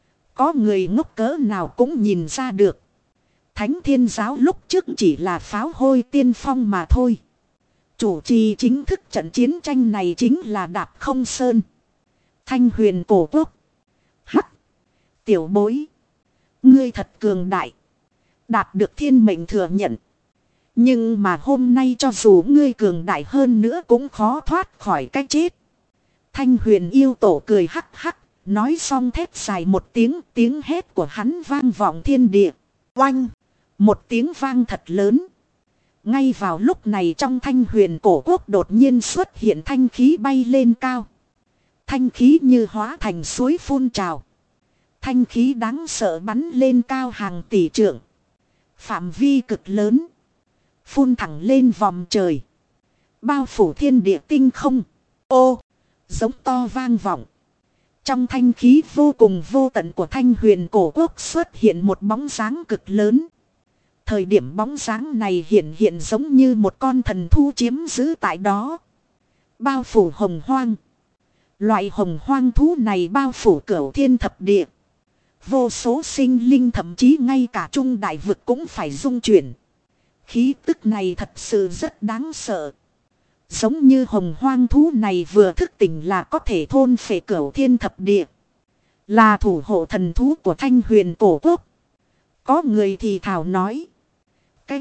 có người ngốc cỡ nào cũng nhìn ra được. Thánh Thiên giáo lúc trước chỉ là pháo hôi tiên phong mà thôi. Chủ trì chính thức trận chiến tranh này chính là Đạp Không Sơn. Thanh Huyền cổ quốc. Hắc. Tiểu bối. Ngươi thật cường đại. Đạt được thiên mệnh thừa nhận. Nhưng mà hôm nay cho dù ngươi cường đại hơn nữa cũng khó thoát khỏi cái chết. Thanh Huyền yêu tổ cười hắc hắc. Nói xong thét dài một tiếng. Tiếng hét của hắn vang vọng thiên địa. Oanh. Một tiếng vang thật lớn. Ngay vào lúc này trong Thanh Huyền cổ quốc đột nhiên xuất hiện thanh khí bay lên cao. Thanh khí như hóa thành suối phun trào. Thanh khí đáng sợ bắn lên cao hàng tỷ trượng. Phạm vi cực lớn. Phun thẳng lên vòng trời. Bao phủ thiên địa tinh không. Ô! Giống to vang vọng. Trong thanh khí vô cùng vô tận của Thanh Huyền cổ quốc xuất hiện một bóng dáng cực lớn. Thời điểm bóng dáng này hiện giống như một con thần thú chiếm giữ tại đó. Bao phủ hồng hoang. Loại hồng hoang thú này bao phủ cửu thiên thập địa. Vô số sinh linh thậm chí ngay cả trung đại vực cũng phải rung chuyển. Khí tức này thật sự rất đáng sợ. Giống như hồng hoang thú này vừa thức tỉnh là có thể thôn phệ cửu thiên thập địa. Là thủ hộ thần thú của Thanh Huyền cổ quốc. Có người thì thảo nói. Cái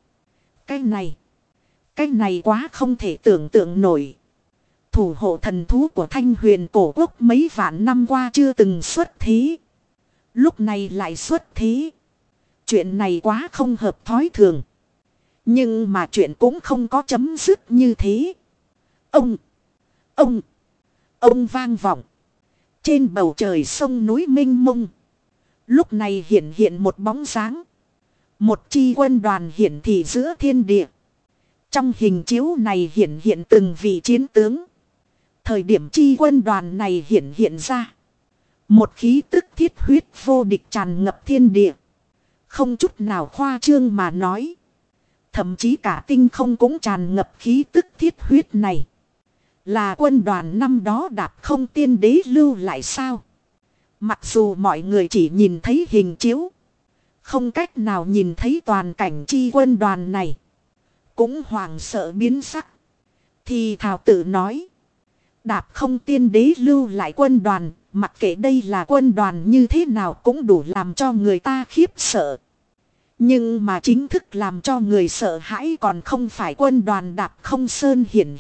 này quá không thể tưởng tượng nổi. Thủ hộ thần thú của Thanh Huyền cổ quốc mấy vạn năm qua chưa từng xuất thế. Lúc này lại xuất thế. Chuyện này quá không hợp thói thường. Nhưng mà chuyện cũng không có chấm dứt như thế. Ông vang vọng. Trên bầu trời sông núi mênh mông. Lúc này hiện một bóng dáng. Một chi quân đoàn hiển thị giữa thiên địa. Trong hình chiếu này hiện từng vị chiến tướng. Thời điểm chi quân đoàn này hiện ra. Một khí tức thiết huyết vô địch tràn ngập thiên địa. Không chút nào khoa trương mà nói. Thậm chí cả tinh không cũng tràn ngập khí tức thiết huyết này. Là quân đoàn năm đó Đạp Không tiên đế lưu lại sao? Mặc dù mọi người chỉ nhìn thấy hình chiếu. Không cách nào nhìn thấy toàn cảnh chi quân đoàn này. Cũng hoảng sợ biến sắc. Thì thảo tự nói. Đạp Không tiên đế lưu lại quân đoàn. Mặc kệ đây là quân đoàn như thế nào cũng đủ làm cho người ta khiếp sợ. Nhưng mà chính thức làm cho người sợ hãi còn không phải quân đoàn Đạp Không Sơn hiện.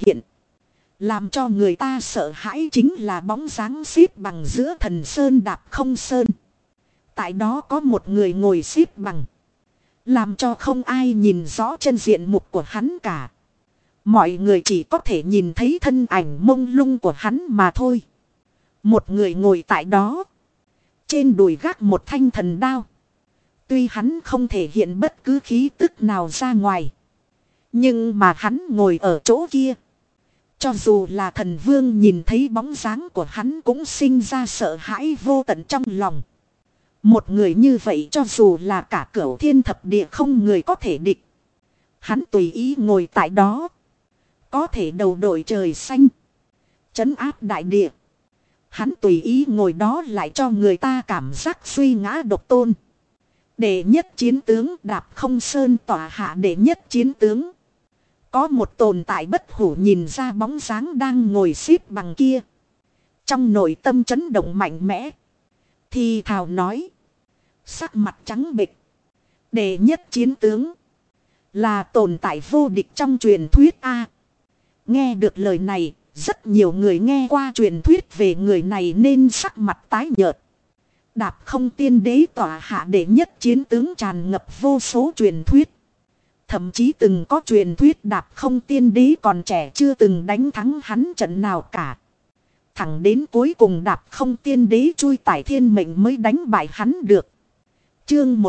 Làm cho người ta sợ hãi chính là bóng dáng xếp bằng giữa thần sơn Đạp Không Sơn. Tại đó có một người ngồi xếp bằng. Làm cho không ai nhìn rõ chân diện mục của hắn cả. Mọi người chỉ có thể nhìn thấy thân ảnh mông lung của hắn mà thôi. Một người ngồi tại đó. Trên đùi gác một thanh thần đao. Tuy hắn không thể hiện bất cứ khí tức nào ra ngoài. Nhưng mà hắn ngồi ở chỗ kia. Cho dù là thần vương nhìn thấy bóng dáng của hắn cũng sinh ra sợ hãi vô tận trong lòng. Một người như vậy cho dù là cả cửu thiên thập địa không người có thể địch. Hắn tùy ý ngồi tại đó. Có thể đầu đội trời xanh. Trấn áp đại địa. Hắn tùy ý ngồi đó lại cho người ta cảm giác suy ngã độc tôn. Đệ nhất chiến tướng Đạp Không Sơn tỏa hạ đệ nhất chiến tướng. Có một tồn tại bất hủ nhìn ra bóng dáng đang ngồi xếp bằng kia. Trong nội tâm chấn động mạnh mẽ. Thì thào nói. Sắc mặt trắng bệch. Đệ nhất chiến tướng. Là tồn tại vô địch trong truyền thuyết A. Nghe được lời này. Rất nhiều người nghe qua truyền thuyết về người này nên sắc mặt tái nhợt. Đạp Không tiên đế tỏa hạ đệ nhất chiến tướng tràn ngập vô số truyền thuyết. Thậm chí từng có truyền thuyết Đạp Không tiên đế còn trẻ chưa từng đánh thắng hắn trận nào cả. Thẳng đến cuối cùng Đạp Không tiên đế chui tại thiên mệnh mới đánh bại hắn được. Chương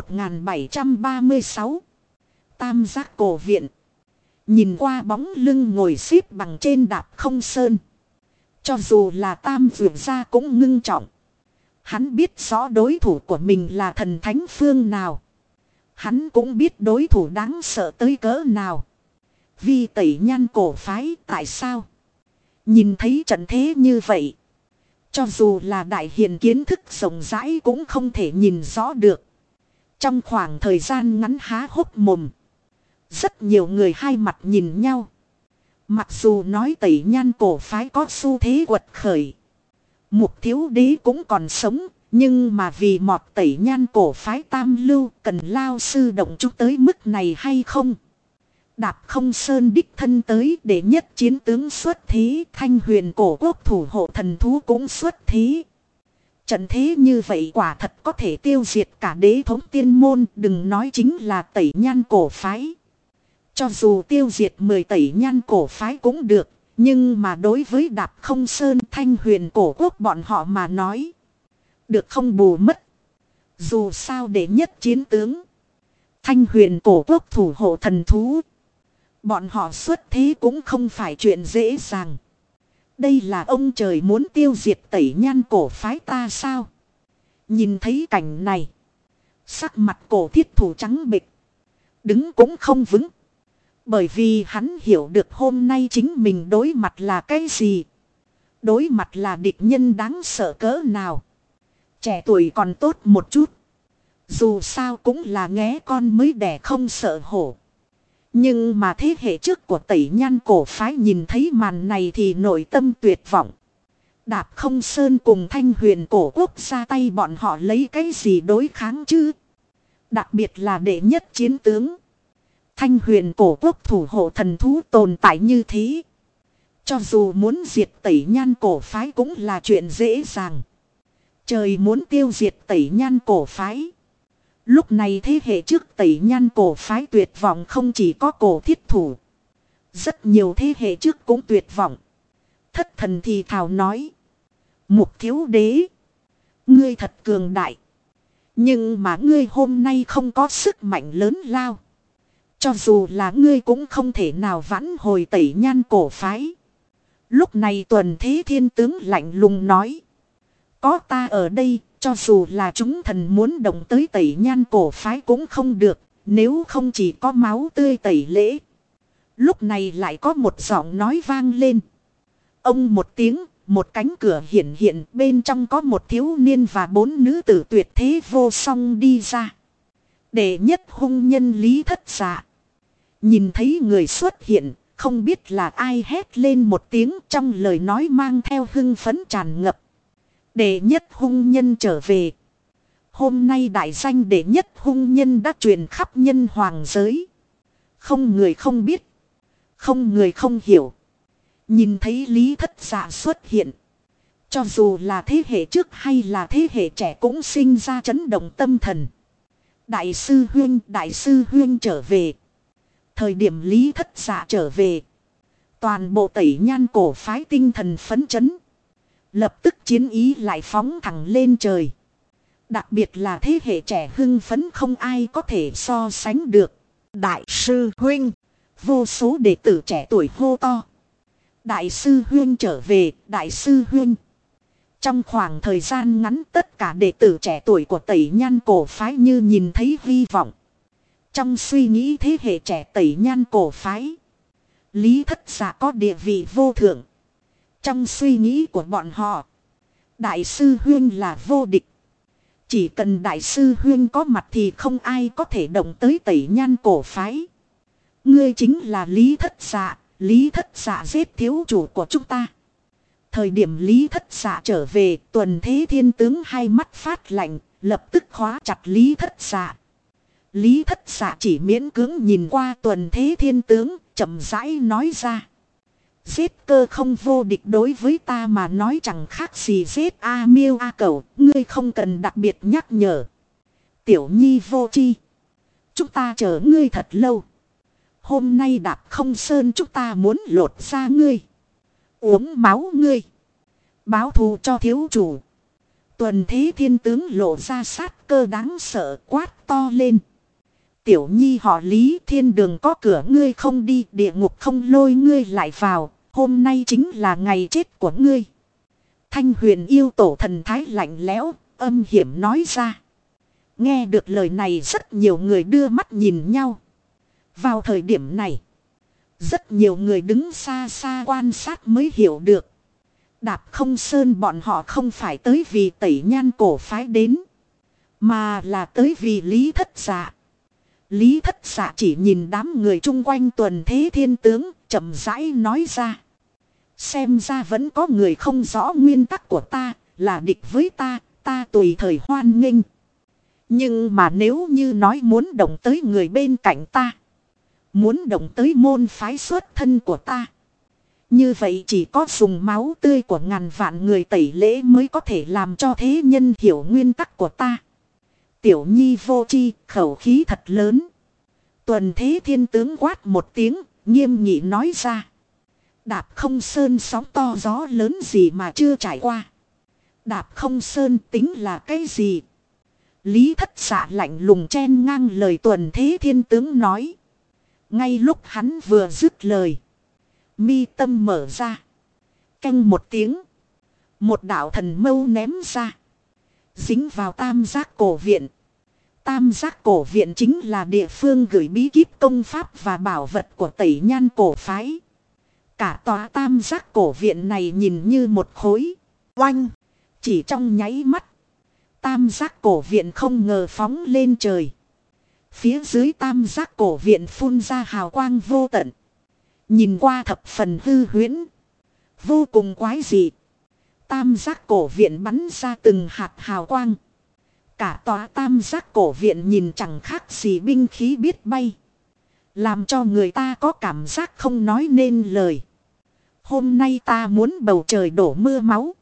1736 Tam giác cổ viện. Nhìn qua bóng lưng ngồi xếp bằng trên Đạp Không Sơn. Cho dù là Tam Vượt Gia cũng ngưng trọng. Hắn biết rõ đối thủ của mình là thần thánh phương nào. Hắn cũng biết đối thủ đáng sợ tới cỡ nào. Vi Tẩy Nhan cổ phái tại sao? Nhìn thấy trận thế như vậy. Cho dù là đại hiền kiến thức rộng rãi cũng không thể nhìn rõ được. Trong khoảng thời gian ngắn há hốc mồm. Rất nhiều người hai mặt nhìn nhau. Mặc dù nói Tẩy Nhan cổ phái có xu thế quật khởi. Mục Thiếu Đế cũng còn sống. Nhưng mà vì mọt Tẩy Nhan cổ phái tam lưu cần lao sư động chúng tới mức này hay không? Đạp Không Sơn đích thân tới để nhất chiến tướng xuất thế. Thanh Huyền cổ quốc thủ hộ thần thú cũng xuất thế. Trận thế như vậy quả thật có thể tiêu diệt cả đế thống tiên môn. Đừng nói chính là Tẩy Nhan cổ phái. Cho dù tiêu diệt 10 Tẩy Nhan cổ phái cũng được. Nhưng mà đối với Đạp Không Sơn Thanh Huyền cổ quốc bọn họ mà nói. Được không bù mất. Dù sao để nhất chiến tướng. Thanh Huyền cổ quốc thủ hộ thần thú. Bọn họ xuất thế cũng không phải chuyện dễ dàng. Đây là ông trời muốn tiêu diệt Tẩy Nhan cổ phái ta sao? Nhìn thấy cảnh này. Sắc mặt cổ thiết thủ trắng bệch. Đứng cũng không vững. Bởi vì hắn hiểu được hôm nay chính mình đối mặt là cái gì. Đối mặt là địch nhân đáng sợ cỡ nào. Trẻ tuổi còn tốt một chút. Dù sao cũng là nghé con mới đẻ không sợ hổ. Nhưng mà thế hệ trước của Tẩy Nhan cổ phái nhìn thấy màn này thì nội tâm tuyệt vọng. Đạp Không Sơn cùng Thanh Huyền cổ quốc ra tay bọn họ lấy cái gì đối kháng chứ? Đặc biệt là đệ nhất chiến tướng. Thanh Huyền cổ quốc thủ hộ thần thú tồn tại như thế. Cho dù muốn diệt Tẩy Nhan cổ phái cũng là chuyện dễ dàng. Trời muốn tiêu diệt Tẩy Nhan cổ phái. Lúc này thế hệ trước Tẩy Nhan cổ phái tuyệt vọng không chỉ có cổ thiết thủ. Rất nhiều thế hệ trước cũng tuyệt vọng. Thất thần thì thào nói. Mục Thiếu Đế. Ngươi thật cường đại. Nhưng mà ngươi hôm nay không có sức mạnh lớn lao. Cho dù là ngươi cũng không thể nào vãn hồi Tẩy Nhan cổ phái. Lúc này Tuần Thế Thiên tướng lạnh lùng nói. Có ta ở đây, cho dù là chúng thần muốn động tới Tẩy Nhan cổ phái cũng không được, nếu không chỉ có máu tươi tẩy lễ. Lúc này lại có một giọng nói vang lên. Ông một tiếng, một cánh cửa hiện hiện, bên trong có một thiếu niên và 4 nữ tử tuyệt thế vô song đi ra. Đệ nhất hung nhân Lý Thất Dạ. Nhìn thấy người xuất hiện, không biết là ai hét lên một tiếng, trong lời nói mang theo hưng phấn tràn ngập. Đệ nhất hung nhân trở về. Hôm nay đại danh đệ nhất hung nhân đã truyền khắp nhân hoàng giới. Không người không biết. Không người không hiểu. Nhìn thấy Lý Thất Dạ xuất hiện. Cho dù là thế hệ trước hay là thế hệ trẻ cũng sinh ra chấn động tâm thần. Đại sư Huyên trở về. Thời điểm Lý Thất Dạ trở về. Toàn bộ Tẩy Nhan cổ phái tinh thần phấn chấn. Lập tức chiến ý lại phóng thẳng lên trời. Đặc biệt là thế hệ trẻ hưng phấn không ai có thể so sánh được. Đại sư Huynh. Vô số đệ tử trẻ tuổi hô to. Đại sư Huynh trở về, Đại sư Huynh. Trong khoảng thời gian ngắn tất cả đệ tử trẻ tuổi của Tẩy Nhan cổ phái như nhìn thấy hy vọng. Trong suy nghĩ thế hệ trẻ Tẩy Nhan cổ phái. Lý Thất Dạ có địa vị vô thượng. Trong suy nghĩ của bọn họ. Đại sư Huyên là vô địch. Chỉ cần Đại sư Huyên có mặt thì không ai có thể động tới Tẩy Nhan cổ phái. Ngươi chính là Lý Thất Dạ. Lý Thất Dạ giết thiếu chủ của chúng ta. Thời điểm Lý Thất Dạ trở về, Tuần Thế Thiên tướng hai mắt phát lạnh, lập tức khóa chặt Lý Thất Dạ. Lý Thất Dạ chỉ miễn cưỡng nhìn qua Tuần Thế Thiên tướng, chậm rãi nói ra. Giết cơ không vô địch đối với ta mà nói chẳng khác gì giết A Miêu A Cẩu, ngươi không cần đặc biệt nhắc nhở. Tiểu Nhi vô chi. Chúng ta chờ ngươi thật lâu. Hôm nay Đạp Không Sơn chúng ta muốn lột ra ngươi. Uống máu ngươi. Báo thù cho thiếu chủ. Tuần Thế Thiên tướng lộ ra sát cơ đáng sợ quát to lên. Tiểu Nhi họ Lý, thiên đường có cửa ngươi không đi, địa ngục không lôi ngươi lại vào. Hôm nay chính là ngày chết của ngươi. Thanh Huyền yêu tổ thần thái lạnh lẽo, âm hiểm nói ra. Nghe được lời này rất nhiều người đưa mắt nhìn nhau. Vào thời điểm này, rất nhiều người đứng xa xa quan sát mới hiểu được. Đạp Không Sơn bọn họ không phải tới vì Tẩy Nhan cổ phái đến, mà là tới vì Lý Thất Dạ. Lý Thất Dạ chỉ nhìn đám người chung quanh Tuần Thế Thiên tướng, chậm rãi nói ra. Xem ra vẫn có người không rõ nguyên tắc của ta, là địch với ta, ta tùy thời hoan nghênh. Nhưng mà nếu như nói muốn động tới người bên cạnh ta, muốn động tới môn phái xuất thân của ta, như vậy chỉ có dùng máu tươi của ngàn vạn người tẩy lễ mới có thể làm cho thế nhân hiểu nguyên tắc của ta. Tiểu nhi vô tri, khẩu khí thật lớn. Tuần Thế Thiên tướng quát một tiếng, nghiêm nghị nói ra. Đạp không sơn sóng to gió lớn gì mà chưa trải qua. Đạp không sơn tính là cái gì? Lý Thất Dạ lạnh lùng chen ngang lời Tuần Thế Thiên tướng nói. Ngay lúc hắn vừa dứt lời, mi tâm mở ra. Canh một tiếng, một đạo thần mâu ném ra, dính vào Tam Giác Cổ Viện. Tam Giác Cổ Viện chính là địa phương gửi bí kíp công pháp và bảo vật của Tẩy Nhan cổ phái. Cả tòa Tam Giác Cổ Viện này nhìn như một khối oanh. Chỉ trong nháy mắt, Tam Giác Cổ Viện không ngờ phóng lên trời. Phía dưới Tam Giác Cổ Viện phun ra hào quang vô tận. Nhìn qua thập phần hư huyễn, vô cùng quái dị. Tam Giác Cổ Viện bắn ra từng hạt hào quang. Cả tòa Tam Giác Cổ Viện nhìn chẳng khác gì binh khí biết bay, làm cho người ta có cảm giác không nói nên lời. Hôm nay ta muốn bầu trời đổ mưa máu.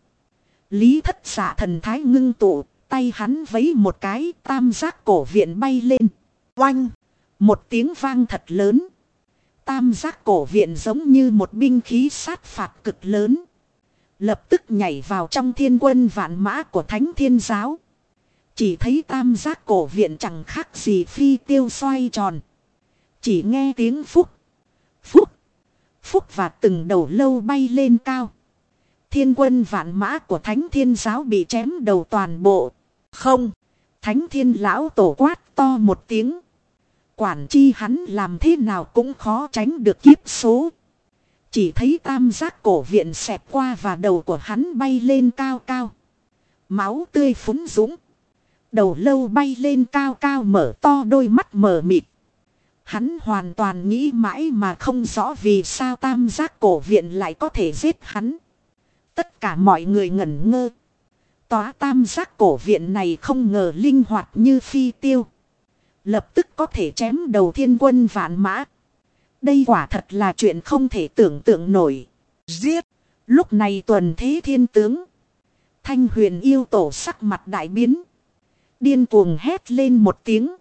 Lý Thất Dạ thần thái ngưng tụ, tay hắn vấy một cái, Tam Giác Cổ Viện bay lên. Oanh! Một tiếng vang thật lớn. Tam Giác Cổ Viện giống như một binh khí sát phạt cực lớn, lập tức nhảy vào trong thiên quân vạn mã của Thánh Thiên Giáo. Chỉ thấy Tam Giác Cổ Viện chẳng khác gì phi tiêu xoay tròn. Chỉ nghe tiếng phúc, phúc, phúc và từng đầu lâu bay lên cao. Thiên quân vạn mã của Thánh Thiên Giáo bị chém đầu toàn bộ. Không! Thánh Thiên Lão Tổ quát to một tiếng. Quản chi hắn làm thế nào cũng khó tránh được kiếp số. Chỉ thấy Tam Giác Cổ Viện xẹt qua và đầu của hắn bay lên cao cao. Máu tươi phúng dũng. Đầu lâu bay lên cao cao mở to đôi mắt mờ mịt. Hắn hoàn toàn nghĩ mãi mà không rõ vì sao Tam Giác Cổ Viện lại có thể giết hắn. Tất cả mọi người ngẩn ngơ. Tòa Tam Giác Cổ Viện này không ngờ linh hoạt như phi tiêu, lập tức có thể chém đầu thiên quân vạn mã. Đây quả thật là chuyện không thể tưởng tượng nổi. Giết! Lúc này Tuần Thế Thiên tướng, Thanh Huyền Yêu Tổ sắc mặt đại biến, điên cuồng hét lên một tiếng.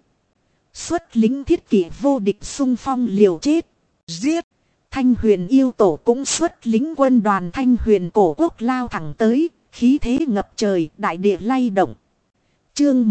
Xuất lính thiết kỷ vô địch xung phong liều chết. Giết! Thanh Huyền Yêu Tổ cũng xuất lính quân đoàn Thanh Huyền Cổ Quốc lao thẳng tới, khí thế ngập trời, đại địa lay động. Chương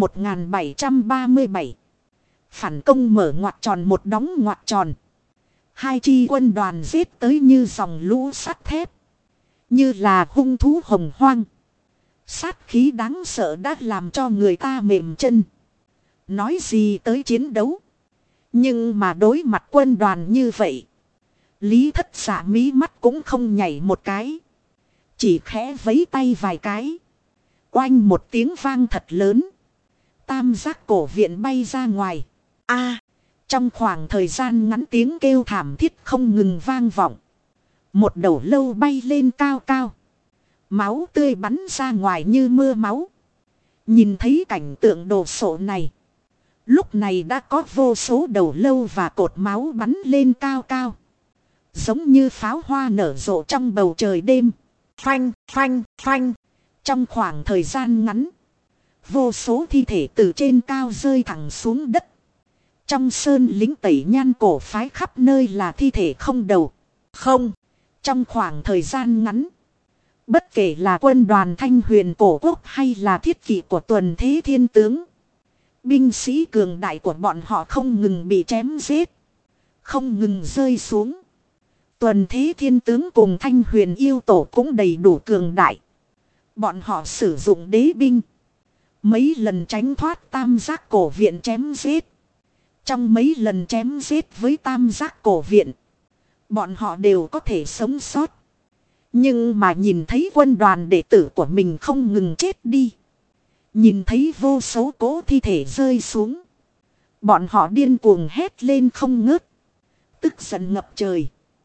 1737. Phản công mở ngoặc tròn một đóng ngoặc tròn. Hai chi quân đoàn giết tới như dòng lũ sắt thép, như là hung thú hồng hoang. Sát khí đáng sợ đã làm cho người ta mềm chân. Nói gì tới chiến đấu. Nhưng mà đối mặt quân đoàn như vậy, Lý Thất Dạ mí mắt cũng không nhảy một cái, chỉ khẽ vấy tay vài cái. Oanh một tiếng vang thật lớn. Tam Giác Cổ Viện bay ra ngoài. Trong khoảng thời gian ngắn tiếng kêu thảm thiết không ngừng vang vọng. Một đầu lâu bay lên cao cao. Máu tươi bắn ra ngoài như mưa máu. Nhìn thấy cảnh tượng đồ sộ này, lúc này đã có vô số đầu lâu và cột máu bắn lên cao cao, giống như pháo hoa nở rộ trong bầu trời đêm. Phanh, phanh, phanh. Trong khoảng thời gian ngắn, vô số thi thể từ trên cao rơi thẳng xuống đất. Trong sơn lính Tẩy Nhan cổ phái khắp nơi là thi thể không đầu, không. Trong khoảng thời gian ngắn, bất kể là quân đoàn Thanh Huyền Cổ Quốc hay là thiết kỵ của Tuần Thế Thiên tướng, binh sĩ cường đại của bọn họ không ngừng bị chém giết, không ngừng rơi xuống. Tuần Thế Thiên tướng cùng Thanh Huyền Yêu Tổ cũng đầy đủ cường đại. Bọn họ sử dụng đế binh, mấy lần tránh thoát Tam Giác Cổ Viện chém giết. Trong mấy lần chém giết với Tam Giác Cổ Viện, bọn họ đều có thể sống sót. Nhưng mà nhìn thấy quân đoàn đệ tử của mình không ngừng chết đi, nhìn thấy vô số cỗ thi thể rơi xuống, bọn họ điên cuồng hét lên không ngớt, tức giận ngập trời.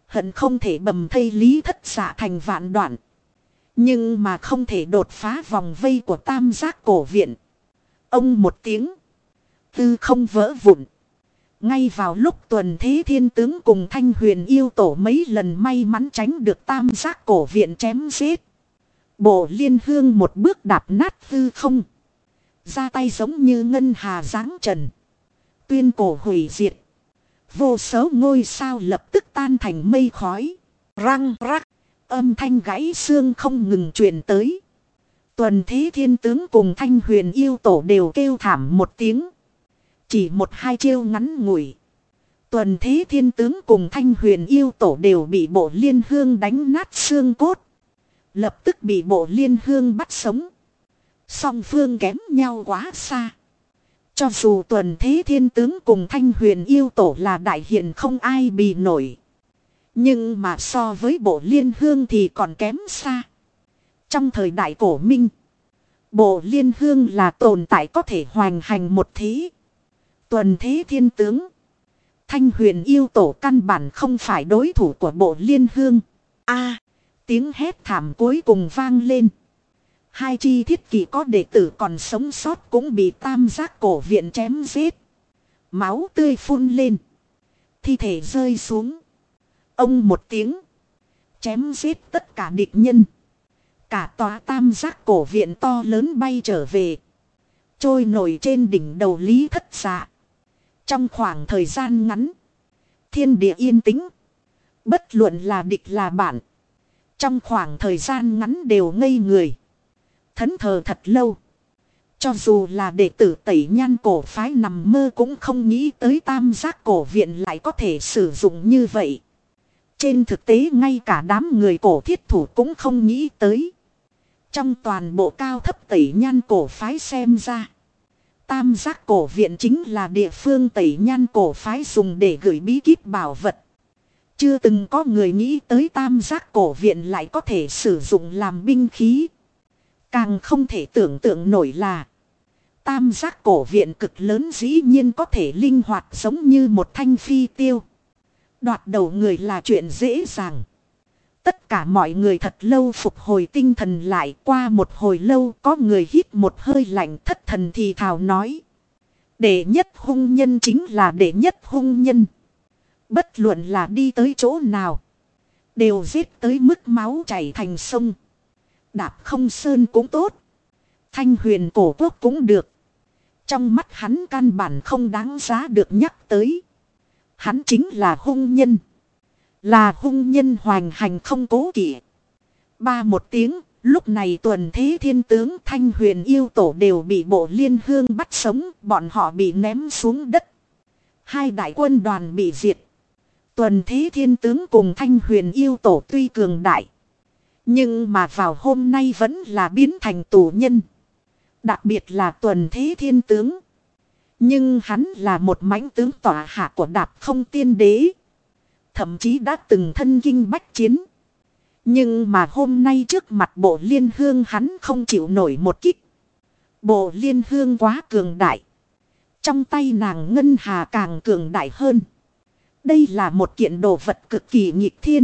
Hận không thể bầm thây Lý Thất Dạ thành vạn đoạn. Nhưng mà không thể đột phá vòng vây của tam giác cổ viện. Ông một tiếng. Tư không vỡ vụn. Ngay vào lúc Tuần Thế Thiên Tướng cùng Thanh Huyền Yêu Tổ mấy lần may mắn tránh được tam giác cổ viện chém giết. Bộ Liên Hương một bước đạp nát tư không. Ra tay giống như ngân hà giáng trần. Tuyên cổ hủy diệt. Vô số ngôi sao lập tức tan thành mây khói. Răng rắc. Âm thanh gãy xương không ngừng truyền tới. Tuần Thế Thiên Tướng cùng Thanh Huyền Yêu Tổ đều kêu thảm một tiếng. Chỉ một hai chiêu ngắn ngủi. Tuần Thế Thiên Tướng cùng Thanh Huyền Yêu Tổ đều bị Bộ Liên Hương đánh nát xương cốt. Lập tức bị Bộ Liên Hương bắt sống. Song phương kém nhau quá xa. Cho dù Tuần Thế Thiên Tướng cùng Thanh Huyền Yêu Tổ là đại hiền không ai bì nổi. Nhưng mà so với Bộ Liên Hương thì còn kém xa. Trong thời đại cổ minh, Bộ Liên Hương là tồn tại có thể hoành hành một thế. Tuần Thế Thiên Tướng, Thanh Huyền Yêu Tổ căn bản không phải đối thủ của Bộ Liên Hương. Tiếng hét thảm cuối cùng vang lên. Hai chi thiết kỷ có đệ tử còn sống sót cũng bị tam giác cổ viện chém giết. Máu tươi phun lên. Thi thể rơi xuống. Ông một tiếng. Chém giết tất cả địch nhân. Cả tòa tam giác cổ viện to lớn bay trở về. Trôi nổi trên đỉnh đầu Lý Thất Dạ. Trong khoảng thời gian ngắn. Thiên địa yên tĩnh. Bất luận là địch là bạn. Trong khoảng thời gian ngắn đều ngây người. Thẫn thờ thật lâu. Cho dù là đệ tử Tẩy Nhan cổ phái nằm mơ cũng không nghĩ tới tam giác cổ viện lại có thể sử dụng như vậy. Trên thực tế ngay cả đám người cổ thiết thủ cũng không nghĩ tới. Trong toàn bộ cao thấp Tẩy Nhan cổ phái xem ra. Tam giác cổ viện chính là địa phương Tẩy Nhan cổ phái dùng để gửi bí kíp bảo vật. Chưa từng có người nghĩ tới tam giác cổ viện lại có thể sử dụng làm binh khí. Càng không thể tưởng tượng nổi là tam giác cổ viện cực lớn dĩ nhiên có thể linh hoạt giống như một thanh phi tiêu. Đoạt đầu người là chuyện dễ dàng. Tất cả mọi người thật lâu phục hồi tinh thần lại. Qua một hồi lâu có người hít một hơi lạnh thất thần thì thào nói. Đệ nhất hung nhân chính là đệ nhất hung nhân. Bất luận là đi tới chỗ nào. Đều giết tới mức máu chảy thành sông. Đạp không sơn cũng tốt. Thanh Huyền cổ quốc cũng được. Trong mắt hắn căn bản không đáng giá được nhắc tới. Hắn chính là hung nhân. Là hung nhân hoành hành không cố kỵ. Ba một tiếng, lúc này Tuần Thế Thiên Tướng Thanh Huyền Yêu Tổ đều bị Bộ Liên Hương bắt sống, bọn họ bị ném xuống đất. Hai đại quân đoàn bị diệt. Tuần Thế Thiên Tướng cùng Thanh Huyền Yêu Tổ tuy cường đại. Nhưng mà vào hôm nay vẫn là biến thành tù nhân. Đặc biệt là Tuần Thế Thiên Tướng. Nhưng hắn là một mãnh tướng tỏa hạ của Đạp Không Tiên Đế. Thậm chí đã từng thân kinh bách chiến. Nhưng mà hôm nay trước mặt Bộ Liên Hương hắn không chịu nổi một kích. Bộ Liên Hương quá cường đại. Trong tay nàng ngân hà càng cường đại hơn. Đây là một kiện đồ vật cực kỳ nghịch thiên.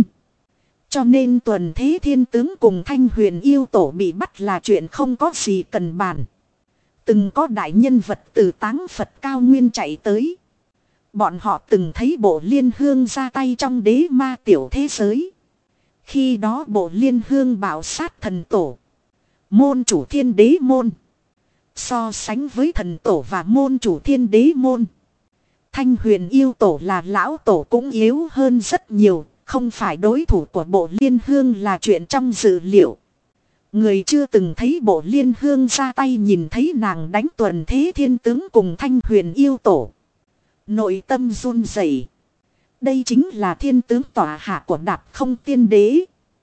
Cho nên Tuần Thế Thiên Tướng cùng Thanh Huyền Yêu Tổ bị bắt là chuyện không có gì cần bàn. Từng có đại nhân vật từ Táng Phật cao nguyên chạy tới. Bọn họ từng thấy Bộ Liên Hương ra tay trong đế ma tiểu thế giới. Khi đó Bộ Liên Hương bảo sát thần tổ. Môn chủ Thiên Đế môn. So sánh với thần tổ và môn chủ Thiên Đế môn. Thanh Huyền Yêu Tổ là lão tổ cũng yếu hơn rất nhiều. Không phải đối thủ của Bộ Liên Hương là chuyện trong dự liệu. Người chưa từng thấy Bộ Liên Hương ra tay nhìn thấy nàng đánh Tuần Thế Thiên Tướng cùng Thanh Huyền Yêu Tổ. Nội tâm run rẩy. Đây chính là thiên tướng tỏa hạ của Đạp Không Tiên Đế.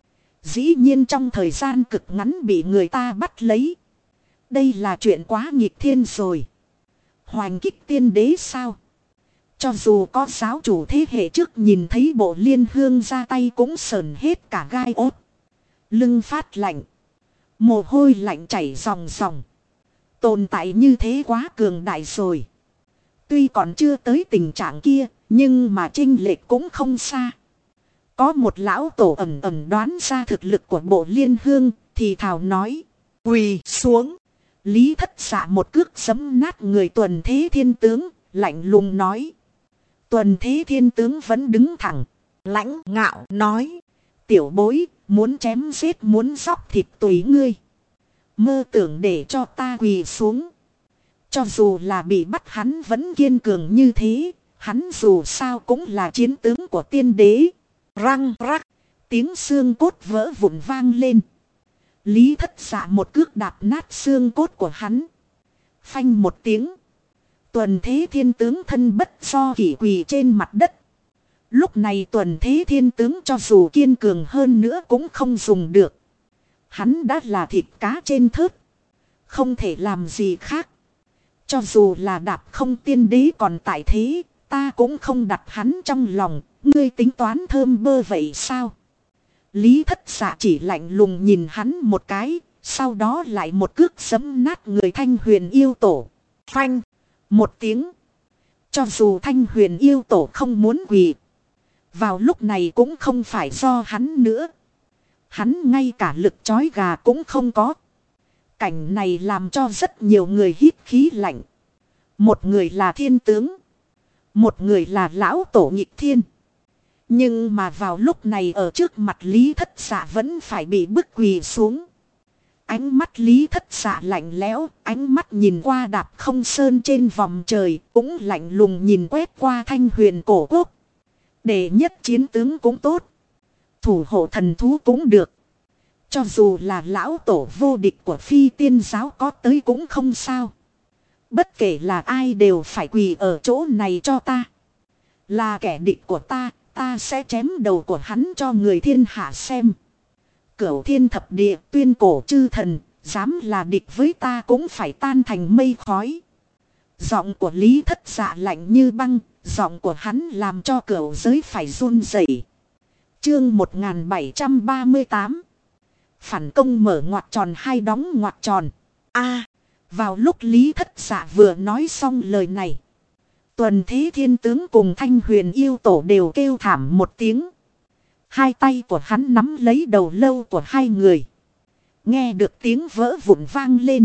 Dĩ nhiên trong thời gian cực ngắn bị người ta bắt lấy. Đây là chuyện quá nghịch thiên rồi. Hoành kích tiên đế sao? Cho dù có giáo chủ thế hệ trước nhìn thấy Bộ Liên Hương ra tay cũng sờn hết cả gai ốt. Lưng phát lạnh. Mồ hôi lạnh chảy ròng ròng. Tồn tại như thế quá cường đại rồi. Tuy còn chưa tới tình trạng kia, nhưng mà chênh lệch cũng không xa. Có một lão tổ ẩn ẩn đoán ra thực lực của bộ liên hương, thì thào nói. Quỳ xuống. Lý Thất Dạ một cước giẫm nát người Tuần Thế Thiên Tướng, lạnh lùng nói. Tuần Thế Thiên Tướng vẫn đứng thẳng, lãnh ngạo nói. Tiểu bối, muốn chém giết muốn dóc thịt tùy ngươi. Mơ tưởng để cho ta quỳ xuống. Cho dù là bị bắt hắn vẫn kiên cường như thế. Hắn dù sao cũng là chiến tướng của tiên đế. Răng rắc, tiếng xương cốt vỡ vụn vang lên. Lý Thất Dạ một cước đạp nát xương cốt của hắn. Phanh một tiếng. Tuần Thế Thiên Tướng thân bất do kỷ quỳ trên mặt đất. Lúc này Tuần Thế Thiên Tướng cho dù kiên cường hơn nữa cũng không dùng được. Hắn đã là thịt cá trên thớt. Không thể làm gì khác. Cho dù là đạp không tiên đế còn tại thế, ta cũng không đặt hắn trong lòng. Ngươi tính toán thơm bơ vậy sao? Lý Thất Dạ chỉ lạnh lùng nhìn hắn một cái, sau đó lại một cước giẫm nát người Thanh Huyền yêu tổ. Phanh! Một tiếng. Cho dù Thanh Huyền yêu tổ không muốn quỳ, vào lúc này cũng không phải do hắn nữa. Hắn ngay cả lực chói gà cũng không có. Cảnh này làm cho rất nhiều người hít khí lạnh. Một người là thiên tướng, một người là lão tổ nghịch thiên. Nhưng mà vào lúc này ở trước mặt Lý Thất Dạ vẫn phải bị bức quỳ xuống. Ánh mắt Lý Thất Dạ lạnh lẽo, ánh mắt nhìn qua đạp không sơn trên vòng trời, cũng lạnh lùng nhìn quét qua Thanh Huyền cổ quốc. Đệ nhất chiến tướng cũng tốt, thủ hộ thần thú cũng được. Cho dù là lão tổ vô địch của Phi Tiên giáo có tới cũng không sao. Bất kể là ai đều phải quỳ ở chỗ này cho ta. Là kẻ địch của ta, ta sẽ chém đầu của hắn cho người thiên hạ xem. Cửu thiên thập địa tuyên cổ chư thần, dám là địch với ta cũng phải tan thành mây khói. Giọng của Lý Thất Dạ lạnh như băng, giọng của hắn làm cho cửu giới phải run rẩy. Chương 1738. Phản công mở ngoặc tròn hay đóng ngoặc tròn. Vào lúc Lý Thất Dạ vừa nói xong lời này, Tuần Thế Thiên Tướng cùng Thanh Huyền yêu tổ đều kêu thảm một tiếng. Hai tay của hắn nắm lấy đầu lâu của hai người. Nghe được tiếng vỡ vụn vang lên,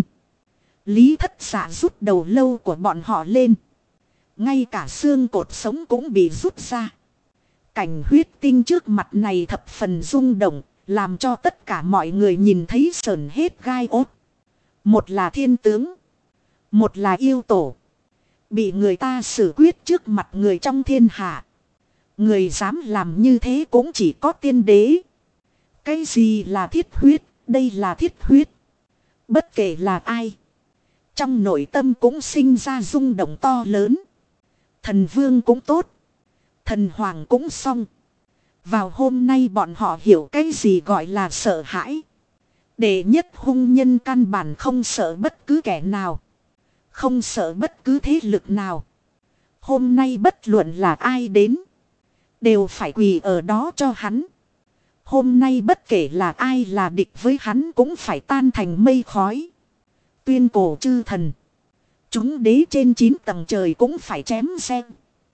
Lý Thất Dạ rút đầu lâu của bọn họ lên. Ngay cả xương cột sống cũng bị rút ra. Cảnh huyết tinh trước mặt này thập phần rung động, làm cho tất cả mọi người nhìn thấy sởn hết gai ốt. Một là thiên tướng, một là yêu tổ, bị người ta xử quyết trước mặt người trong thiên hạ. Người dám làm như thế cũng chỉ có tiên đế. Cái gì là thiết huyết? Đây là thiết huyết. Bất kể là ai, trong nội tâm cũng sinh ra rung động to lớn. Thần vương cũng tốt, thần hoàng cũng xong. Vào hôm nay bọn họ hiểu cái gì gọi là sợ hãi. Đệ nhất hung nhân căn bản không sợ bất cứ kẻ nào, không sợ bất cứ thế lực nào. Hôm nay bất luận là ai đến, đều phải quỳ ở đó cho hắn. Hôm nay bất kể là ai là địch với hắn cũng phải tan thành mây khói. Tuyên cổ chư thần, chúng đế trên 9 tầng trời cũng phải chém xem.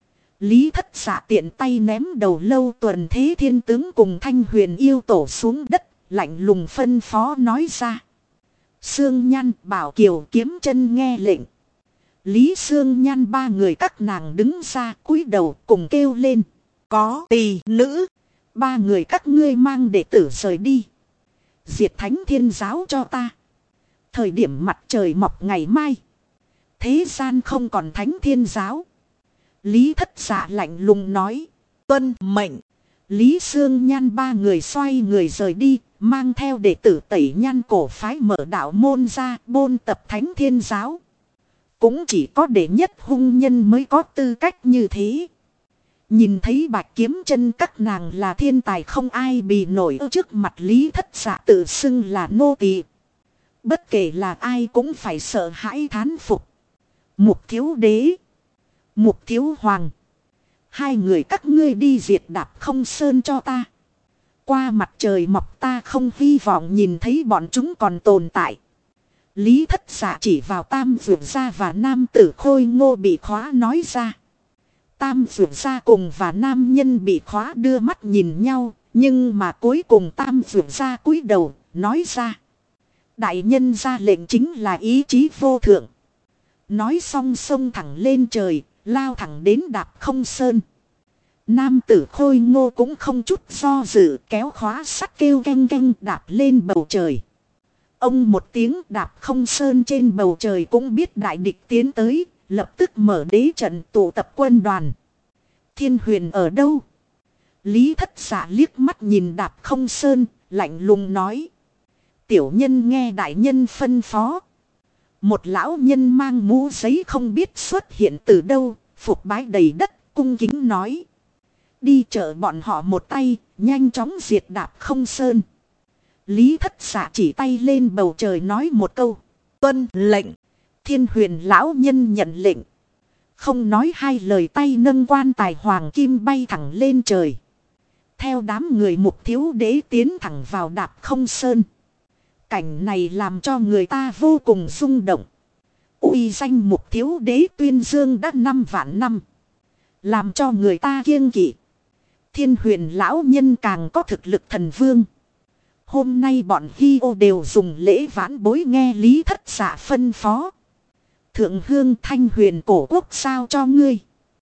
Lý Thất Dạ tiện tay ném đầu lâu Tuần Thế Thiên Tướng cùng Thanh Huyền yêu tổ xuống đất, lạnh lùng phân phó nói ra. Sương Nhan, Bảo Kiều, Kiếm Chân nghe lệnh. Lý Sương Nhan ba người các nàng đứng ra cúi đầu cùng kêu lên. Có tỳ nữ, ba người các ngươi mang đệ tử rời đi. Diệt Thánh Thiên giáo cho ta. Thời điểm mặt trời mọc ngày mai, thế gian không còn Thánh Thiên giáo. Lý Thất Dạ lạnh lùng nói. Tuân mệnh. Lý Sương Nhan ba người xoay người rời đi, mang theo đệ tử Tẩy Nhan cổ phái mở đạo môn ra bôn tập Thánh Thiên giáo. Cũng chỉ có đệ nhất hung nhân mới có tư cách như thế. Nhìn thấy Bạch Kiếm Chân các nàng là thiên tài không ai bì nổi ở trước mặt Lý Thất Dạ tự xưng là nô tỳ. Bất kể là ai cũng phải sợ hãi thán phục. Mục Thiếu Đế, Mục Thiếu Hoàng, hai người các ngươi đi diệt Đạp Không Sơn cho ta. Qua mặt trời mọc ta không hy vọng nhìn thấy bọn chúng còn tồn tại. Lý Thất Dạ chỉ vào Tam Vượng Gia và nam tử khôi ngô bị khóa nói ra. Tam vượt gia cùng và nam nhân bị khóa đưa mắt nhìn nhau. Nhưng mà cuối cùng Tam vượt gia cúi đầu nói ra. Đại nhân ra lệnh chính là ý chí vô thượng. Nói xong xông thẳng lên trời, lao thẳng đến Đạp Không Sơn. Nam tử khôi ngô cũng không chút do dự, kéo khóa sắt kêu geng geng đạp lên bầu trời. Ông một tiếng Đạp Không Sơn trên bầu trời cũng biết đại địch tiến tới, lập tức mở đế trận tụ tập quân đoàn. Thiên Huyền ở đâu? Lý Thất Dạ liếc mắt nhìn Đạp Không Sơn, lạnh lùng nói. Tiểu nhân nghe đại nhân phân phó. Một lão nhân mang mũ giấy không biết xuất hiện từ đâu, phục bái đầy đất, cung kính nói. Đi chợ bọn họ một tay, nhanh chóng diệt Đạp Không Sơn. Lý Thất Dạ chỉ tay lên bầu trời nói một câu. Tuân lệnh. Thiên Huyền lão nhân nhận lệnh. Không nói hai lời, tay nâng quan tài hoàng kim bay thẳng lên trời. Theo đám người Mục Thiếu Đế tiến thẳng vào Đạp Không Sơn. Cảnh này làm cho người ta vô cùng rung động. Uy danh Mục Thiếu Đế tuyên dương đã 5 vạn năm. Làm cho người ta kiêng kỵ. Thiên Huyền lão nhân càng có thực lực thần vương. Hôm nay bọn Hi ô đều dùng lễ vãn bối nghe Lý Thất Dạ phân phó. Thượng hương Thanh Huyền cổ quốc sao cho ngươi.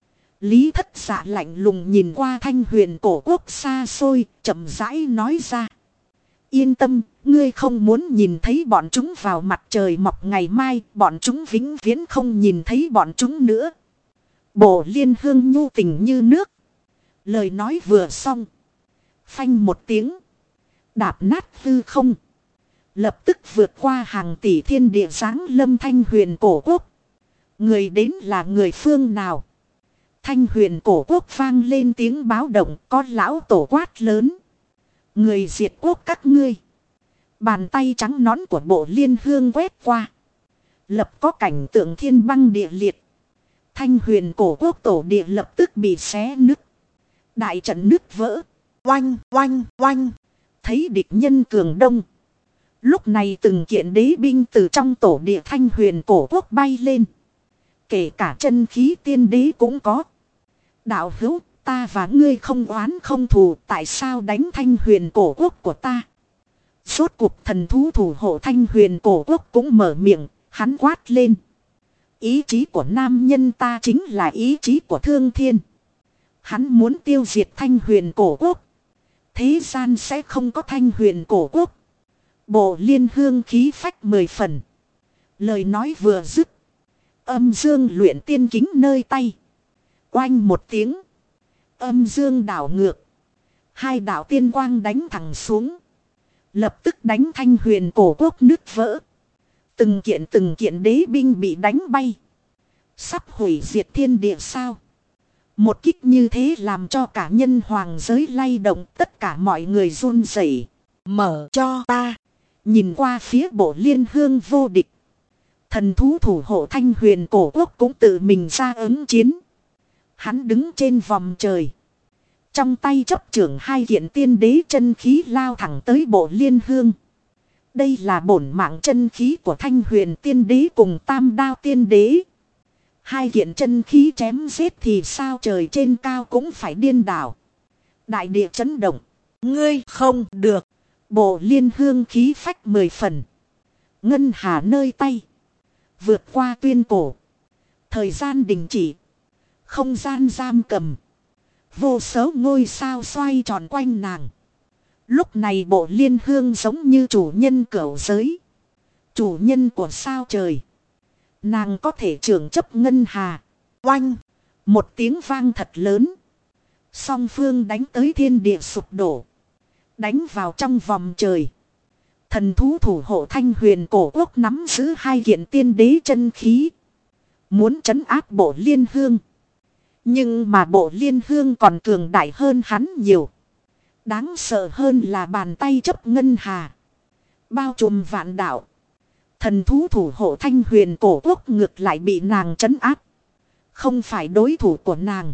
Lý Thất Dạ lạnh lùng nhìn qua Thanh Huyền cổ quốc xa xôi, chậm rãi nói ra. Yên tâm, ngươi không muốn nhìn thấy bọn chúng vào mặt trời mọc ngày mai, bọn chúng vĩnh viễn không nhìn thấy bọn chúng nữa. Bộ Liên Hương nhu tình như nước. Lời nói vừa xong. Phanh một tiếng. Đạp nát hư không. Lập tức vượt qua hàng tỷ thiên địa giáng lâm Thanh Huyền cổ quốc. Người đến là người phương nào? Thanh Huyền cổ quốc vang lên tiếng báo động, có lão tổ quát lớn. Người diệt quốc các ngươi. Bàn tay trắng nõn của Bộ Liên Hương quét qua. Lập có cảnh tượng thiên băng địa liệt. Thanh Huyền cổ quốc tổ địa lập tức bị xé nứt. Đại trận nứt vỡ. Oanh oanh oanh. Thấy địch nhân cường đông. Lúc này từng kiện đế binh từ trong tổ địa Thanh Huyền cổ quốc bay lên. Kể cả chân khí tiên đế cũng có. Đạo hữu, ta và ngươi không oán không thù, tại sao đánh Thanh Huyền cổ quốc của ta? Rốt cuộc thần thú thủ hộ Thanh Huyền cổ quốc cũng mở miệng, hắn quát lên. Ý chí của nam nhân ta chính là ý chí của thương thiên. Hắn muốn tiêu diệt Thanh Huyền cổ quốc. Thế gian sẽ không có Thanh Huyền cổ quốc. Bộ Liên Hương khí phách 10 phần. Lời nói vừa dứt. Âm dương luyện tiên kính nơi tay. Oanh một tiếng. Âm dương đảo ngược. Hai đạo tiên quang đánh thẳng xuống. Lập tức đánh Thanh Huyền cổ quốc nứt vỡ. Từng kiện đế binh bị đánh bay. Sắp hủy diệt thiên địa sao. Một kích như thế làm cho cả nhân hoàng giới lay động, tất cả mọi người run rẩy. Mở cho ta. Nhìn qua phía Bộ Liên Hương vô địch. Thần thú thủ hộ Thanh Huyền cổ quốc cũng tự mình ra ứng chiến. Hắn đứng trên vòm trời. Trong tay chấp trưởng hai kiện tiên đế chân khí lao thẳng tới Bộ Liên Hương. Đây là bổn mạng chân khí của Thanh Huyền tiên đế cùng Tam Đao tiên đế. Hai kiện chân khí chém giết thì sao trời trên cao cũng phải điên đảo. Đại địa chấn động. Ngươi không được. Bộ Liên Hương khí phách 10 phần. Ngân hà nơi tay. Vượt qua tuyên cổ. Thời gian đình chỉ. Không gian giam cầm. Vô số ngôi sao xoay tròn quanh nàng. Lúc này Bộ Liên Hương giống như chủ nhân cửu giới. Chủ nhân của sao trời. Nàng có thể trưởng chấp ngân hà. Oanh. Một tiếng vang thật lớn. Song phương đánh tới thiên địa sụp đổ. Đánh vào trong vòng trời. Thần thú thủ hộ Thanh Huyền cổ quốc nắm giữ hai kiện tiên đế chân khí. Muốn trấn áp Bộ Liên Hương. Nhưng mà Bộ Liên Hương còn cường đại hơn hắn nhiều. Đáng sợ hơn là bàn tay chấp ngân hà. Bao trùm vạn đạo. Thần thú thủ hộ Thanh Huyền cổ quốc ngược lại bị nàng trấn áp. Không phải đối thủ của nàng.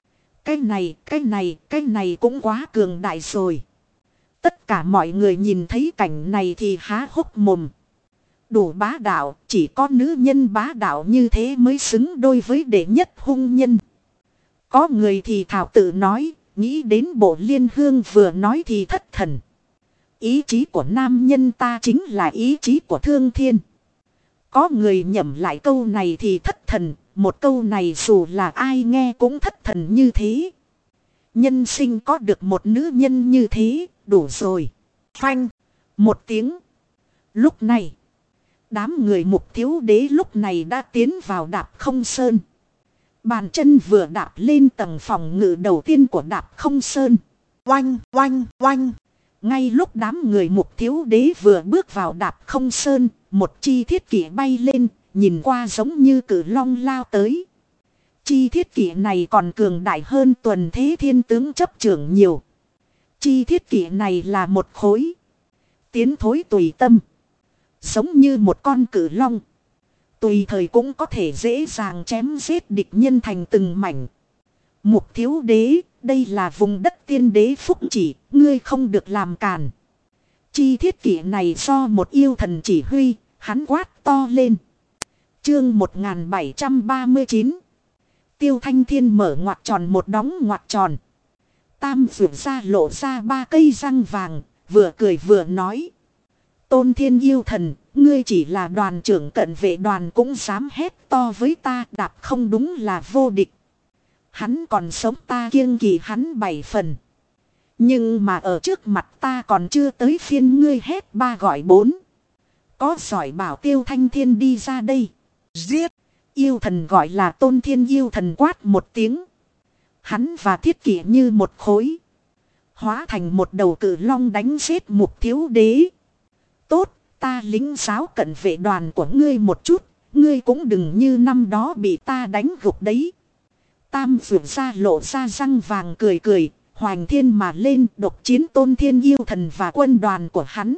Cái này cũng quá cường đại rồi. Tất cả mọi người nhìn thấy cảnh này thì há hốc mồm. Đủ bá đạo, chỉ có nữ nhân bá đạo như thế mới xứng đôi với đệ nhất hung nhân. Có người thì thảo tự nói, nghĩ đến Bộ Liên Hương vừa nói thì thất thần. Ý chí của nam nhân ta chính là ý chí của thương thiên. Có người nhẩm lại câu này thì thất thần, một câu này dù là ai nghe cũng thất thần như thế. Nhân sinh có được một nữ nhân như thế, đủ rồi. Phanh, một tiếng. Lúc này, đám người Mục Thiếu Đế lúc này đã tiến vào Đạp Không Sơn. Bàn chân vừa đạp lên tầng phòng ngự đầu tiên của Đạp Không Sơn. Oanh, oanh, oanh. Ngay lúc đám người Mục Thiếu Đế vừa bước vào Đạp Không Sơn, một chi thiết kỷ bay lên, nhìn qua giống như cự long lao tới. Chi thiết kỷ này còn cường đại hơn Tuần Thế Thiên Tướng chấp trưởng nhiều. Chi thiết kỷ này là một khối. Tiến thối tùy tâm. Giống như một con cự long. Tùy thời cũng có thể dễ dàng chém giết địch nhân thành từng mảnh. Mục Thiếu Đế, đây là vùng đất tiên đế phúc chỉ, ngươi không được làm càn. Chi thiết kỷ này do một yêu thần chỉ huy, hắn quát to lên. Chương 1739. Tiêu Thanh Thiên mở ngoặc tròn một đóng ngoặc tròn. Tam vượt ra lộ ra ba cây răng vàng, vừa cười vừa nói. Tôn Thiên yêu thần, ngươi chỉ là đoàn trưởng cận vệ đoàn cũng dám hét to với ta, Đạp Không đúng là vô địch. Hắn còn sống ta kiêng kỵ hắn 7 phần. Nhưng mà ở trước mặt ta còn chưa tới phiên ngươi hét ba gọi bốn. Có giỏi bảo Tiêu Thanh Thiên đi ra đây. Giết! Yêu thần gọi là Tôn Thiên yêu thần quát một tiếng. Hắn và thiết kỷ như một khối. Hóa thành một đầu cự long đánh giết Mục Thiếu Đế. Tốt, ta lính giáo cận vệ đoàn của ngươi một chút. Ngươi cũng đừng như năm đó bị ta đánh gục đấy. Tam vượt ra lộ ra răng vàng cười cười. Hoành thiên mà lên độc chiến Tôn Thiên yêu thần và quân đoàn của hắn.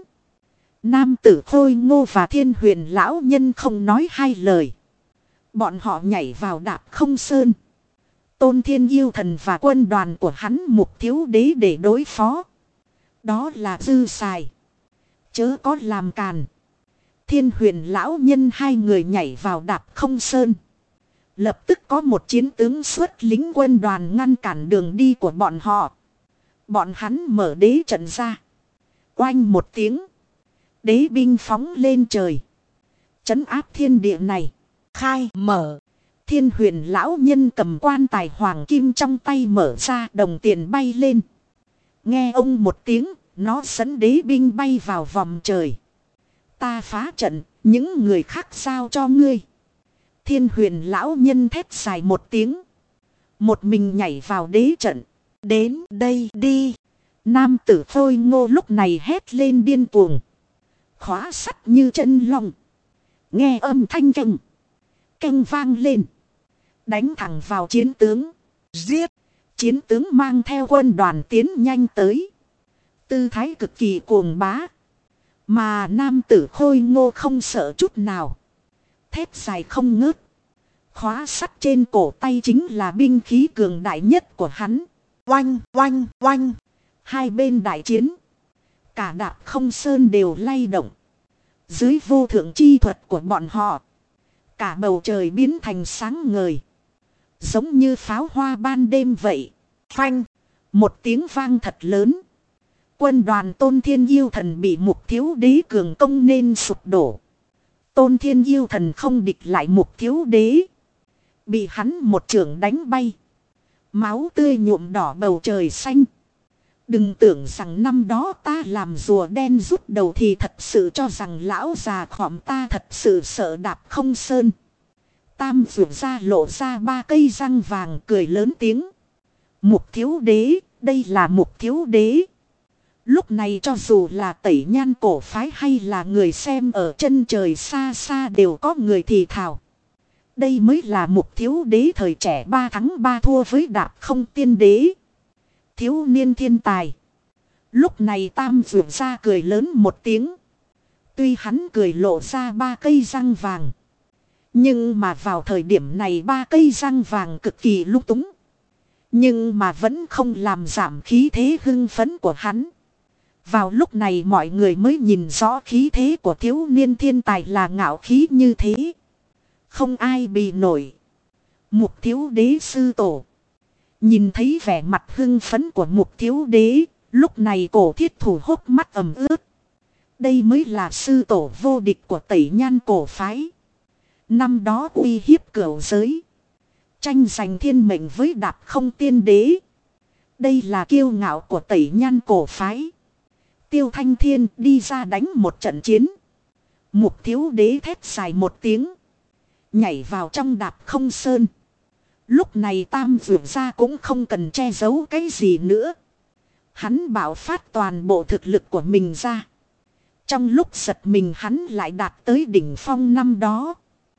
Nam tử Khôi Ngô và Thiên Huyền lão nhân không nói hai lời. Bọn họ nhảy vào Đạp Không Sơn. Tôn Thiên yêu thần và quân đoàn của hắn Mục Thiếu Đế để đối phó. Đó là dư xài. Chớ có làm càn. Thiên Huyền lão nhân hai người nhảy vào Đạp Không Sơn. Lập tức có một chiến tướng xuất lính quân đoàn ngăn cản đường đi của bọn họ. Bọn hắn mở đế trận ra. Oanh một tiếng. Đế binh phóng lên trời. Trấn áp thiên địa này. Khai mở. Thiên Huyền lão nhân cầm quan tài hoàng kim trong tay mở ra, đồng tiền bay lên. Nghe ông một tiếng, nó dẫn đế binh bay vào vòng trời. Ta phá trận, những người khác giao cho ngươi. Thiên Huyền lão nhân thét dài một tiếng. Một mình nhảy vào đế trận. Đến đây đi. Nam tử Khôi Ngô lúc này hét lên điên cuồng. Khóa sắt như chân long. Nghe âm thanh canh. Canh vang lên. Đánh thẳng vào chiến tướng. Giết. Chiến tướng mang theo quân đoàn tiến nhanh tới. Tư thái cực kỳ cuồng bá. Mà nam tử Khôi Ngô không sợ chút nào. Thép dài không ngớt. Khóa sắt trên cổ tay chính là binh khí cường đại nhất của hắn. Oanh, oanh, oanh. Hai bên đại chiến. Cả Đạp Không Sơn đều lay động. Dưới vô thượng chi thuật của bọn họ. Cả bầu trời biến thành sáng ngời. Giống như pháo hoa ban đêm vậy. Phanh. Một tiếng vang thật lớn. Quân đoàn Tôn Thiên yêu thần bị Mục Thiếu Đế cường công nên sụp đổ. Tôn Thiên yêu thần không địch lại Mục Thiếu Đế. Bị hắn một chưởng đánh bay. Máu tươi nhuộm đỏ bầu trời xanh. Đừng tưởng rằng năm đó ta làm rùa đen rút đầu thì thật sự cho rằng lão già khọm ta thật sự sợ Đạp Không Sơn. Tam vượt ra lộ ra ba cây răng vàng cười lớn tiếng. Mục Thiếu Đế, đây là Mục Thiếu Đế. Lúc này cho dù là Tẩy Nhan cổ phái hay là người xem ở chân trời xa xa đều có người thì thào. Đây mới là Mục Thiếu Đế thời trẻ 3 thắng 3 thua với Đạp Không Tiên Đế. Thiếu niên thiên tài. Lúc này Tam vượt ra cười lớn một tiếng. Tuy hắn cười lộ ra ba cây răng vàng. Nhưng mà vào thời điểm này ba cây răng vàng cực kỳ lung túng. Nhưng mà vẫn không làm giảm khí thế hưng phấn của hắn. Vào lúc này mọi người mới nhìn rõ khí thế của thiếu niên thiên tài là ngạo khí như thế. Không ai bị nổi. Mục Thiếu Đế sư tổ. Nhìn thấy vẻ mặt hưng phấn của Mục Thiếu Đế, lúc này Cổ Thiết Thủ hốc mắt ẩm ướt. Đây mới là sư tổ vô địch của Tẩy Nhan cổ phái. Năm đó uy hiếp cửu giới, tranh giành thiên mệnh với Đạp Không Tiên Đế. Đây là kiêu ngạo của Tẩy Nhan cổ phái. Tiêu Thanh Thiên đi ra đánh một trận chiến. Mục Thiếu Đế thét dài một tiếng, nhảy vào trong Đạp Không Sơn. Lúc này Tam Dược Gia cũng không cần che giấu cái gì nữa. Hắn bạo phát toàn bộ thực lực của mình ra. Trong lúc giật mình hắn lại đạt tới đỉnh phong năm đó.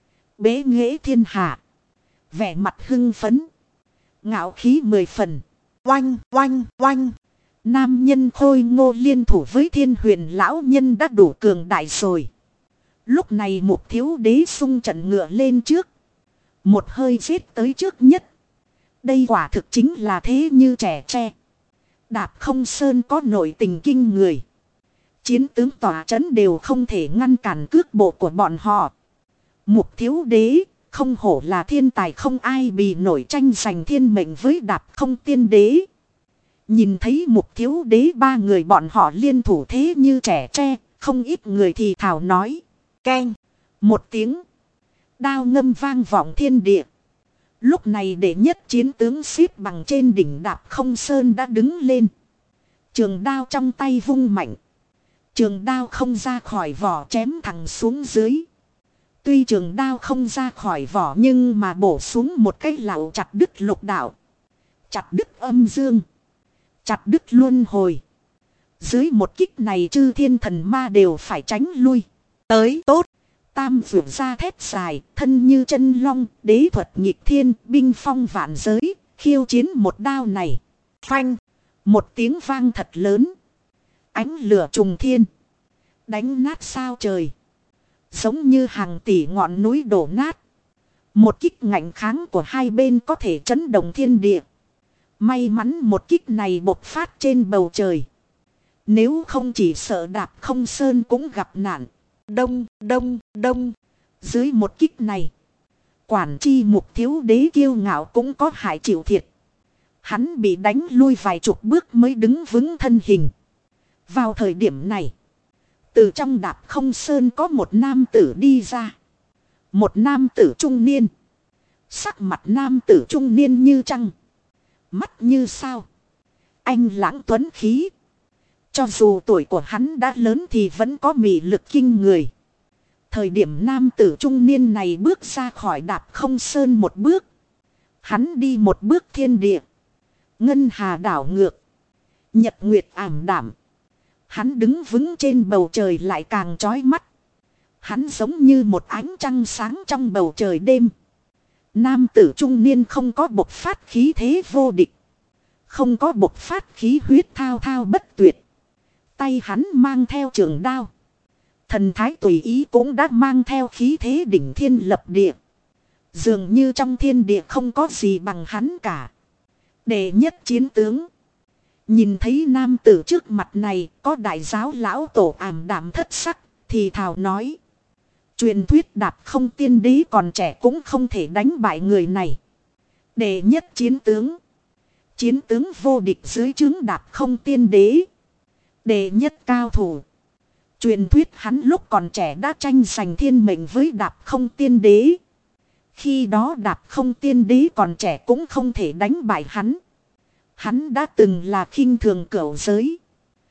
Bế nghệ thiên hạ. Vẻ mặt hưng phấn, ngạo khí 10 phần. Oanh oanh oanh. Nam nhân khôi ngô liên thủ với Thiên Huyền lão nhân đã đủ cường đại rồi. Lúc này Mục Thiếu Đế xung trận ngựa lên trước, một hơi giết tới trước nhất. Đây quả thực chính là thế như trẻ tre. Đạp Không Sơn có nội tình kinh người. Chiến tướng tỏa trấn đều không thể ngăn cản cước bộ của bọn họ. Mục Thiếu Đế không hổ là thiên tài, không ai bì nổi, tranh giành thiên mệnh với Đạp Không Tiên Đế. Nhìn thấy Mục Thiếu Đế ba người bọn họ liên thủ thế như trẻ tre, không ít người thì thào nói. Keng. Một tiếng đao ngâm vang vọng thiên địa. Lúc này đệ nhất chiến tướng xếp bằng trên đỉnh Đạp Không Sơn đã đứng lên. Trường đao trong tay vung mạnh. Trường đao không ra khỏi vỏ chém thẳng xuống dưới. Tuy trường đao không ra khỏi vỏ nhưng mà bổ xuống một cái lạo chặt đứt lục đạo. Chặt đứt âm dương. Chặt đứt luân hồi. Dưới một kích này chư thiên thần ma đều phải tránh lui. Tới tốt. Tam Dược Gia thét dài, thân như chân long, đế thuật nghịch thiên, binh phong vạn giới, khiêu chiến một đao này. Phanh. Một tiếng vang thật lớn. Ánh lửa trùng thiên, đánh nát sao trời. Giống như hàng tỷ ngọn núi đổ nát. Một kích ngạnh kháng của hai bên có thể chấn động thiên địa. May mắn một kích này bộc phát trên bầu trời. Nếu không chỉ sợ Đạp Không Sơn cũng gặp nạn. Đông, đông, đông. Dưới một kích này, quản chi Mục Thiếu Đế kiêu ngạo cũng có hại chịu thiệt. Hắn bị đánh lui vài chục bước mới đứng vững thân hình. Vào thời điểm này, từ trong Đạp Không Sơn có một nam tử đi ra. Một nam tử trung niên. Sắc mặt nam tử trung niên như trăng, mắt như sao, anh lãng tuấn khí. Cho dù tuổi của hắn đã lớn thì vẫn có mị lực kinh người. Thời điểm nam tử trung niên này bước ra khỏi Đạp Không Sơn một bước, hắn đi một bước thiên địa. Ngân hà đảo ngược, nhật nguyệt ảm đạm. Hắn đứng vững trên bầu trời lại càng chói mắt. Hắn giống như một ánh trăng sáng trong bầu trời đêm. Nam tử trung niên không có bộc phát khí thế vô địch, không có bộc phát khí huyết thao thao bất tuyệt. Tay hắn mang theo trường đao, thần thái tùy ý cũng đã mang theo khí thế đỉnh thiên lập địa. Dường như trong thiên địa không có gì bằng hắn cả. Đệ nhất chiến tướng. Nhìn thấy nam tử trước mặt này có đại giáo lão tổ ảm đạm thất sắc, thì thào nói. Truyền thuyết Đạp Không Tiên Đế còn trẻ cũng không thể đánh bại người này. Đệ nhất chiến tướng. Chiến tướng vô địch dưới trướng Đạp Không Tiên Đế. Đệ nhất cao thủ. Truyền thuyết hắn lúc còn trẻ đã tranh giành thiên mệnh với Đạp Không Tiên Đế. Khi đó Đạp Không Tiên Đế còn trẻ cũng không thể đánh bại hắn. Hắn đã từng là khinh thường cửu giới,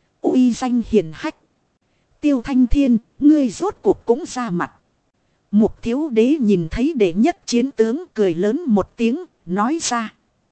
uy danh hiển hách. Tiêu Thanh Thiên, ngươi rốt cuộc cũng ra mặt. Mục Thiếu Đế nhìn thấy đệ nhất chiến tướng cười lớn một tiếng, nói ra.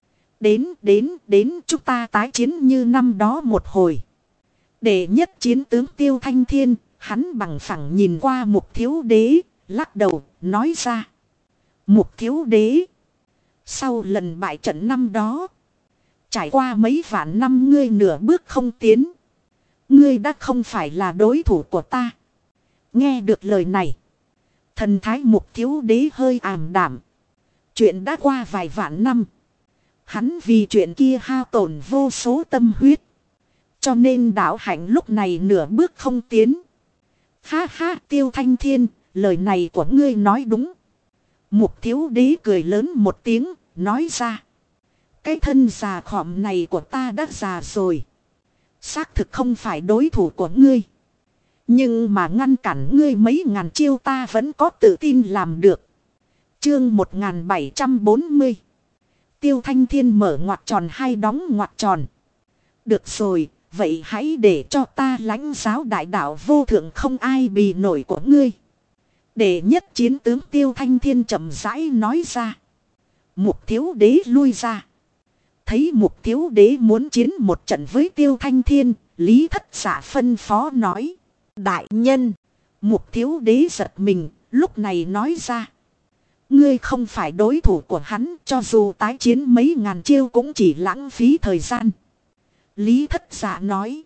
Đến chúng ta tái chiến như năm đó một hồi. Đệ nhất chiến tướng Tiêu Thanh Thiên, hắn bằng phẳng nhìn qua Mục Thiếu Đế, lắc đầu, nói ra. Mục Thiếu Đế, sau lần bại trận năm đó, trải qua mấy vạn năm ngươi nửa bước không tiến. Ngươi đã không phải là đối thủ của ta. Nghe được lời này, thần thái Mục Thiếu Đế hơi ảm đạm. Chuyện đã qua vài vạn năm. Hắn vì chuyện kia hao tổn vô số tâm huyết. Cho nên đạo hạnh lúc này nửa bước không tiến. Ha ha, Tiêu Thanh Thiên, lời này của ngươi nói đúng. Mục Thiếu Đế cười lớn một tiếng, nói ra. Cái thân già khọm này của ta đã già rồi. Xác thực không phải đối thủ của ngươi. Nhưng mà ngăn cản ngươi mấy ngàn chiêu ta vẫn có tự tin làm được. Chương 1740. Tiêu Thanh Thiên mở ngoặc tròn hay đóng ngoặc tròn. Được rồi, vậy hãy để cho ta lãnh giáo đại đạo vô thượng không ai bì nổi của ngươi. Để nhất chiến tướng Tiêu Thanh Thiên chậm rãi nói ra. Mục thiếu đế lui ra. Thấy mục thiếu đế muốn chiến một trận với Tiêu Thanh Thiên, Lý Thất Dạ phân phó nói. Đại nhân, mục thiếu đế giật mình, lúc này nói ra. Ngươi không phải đối thủ của hắn, cho dù tái chiến mấy ngàn chiêu cũng chỉ lãng phí thời gian. Lý Thất Dạ nói.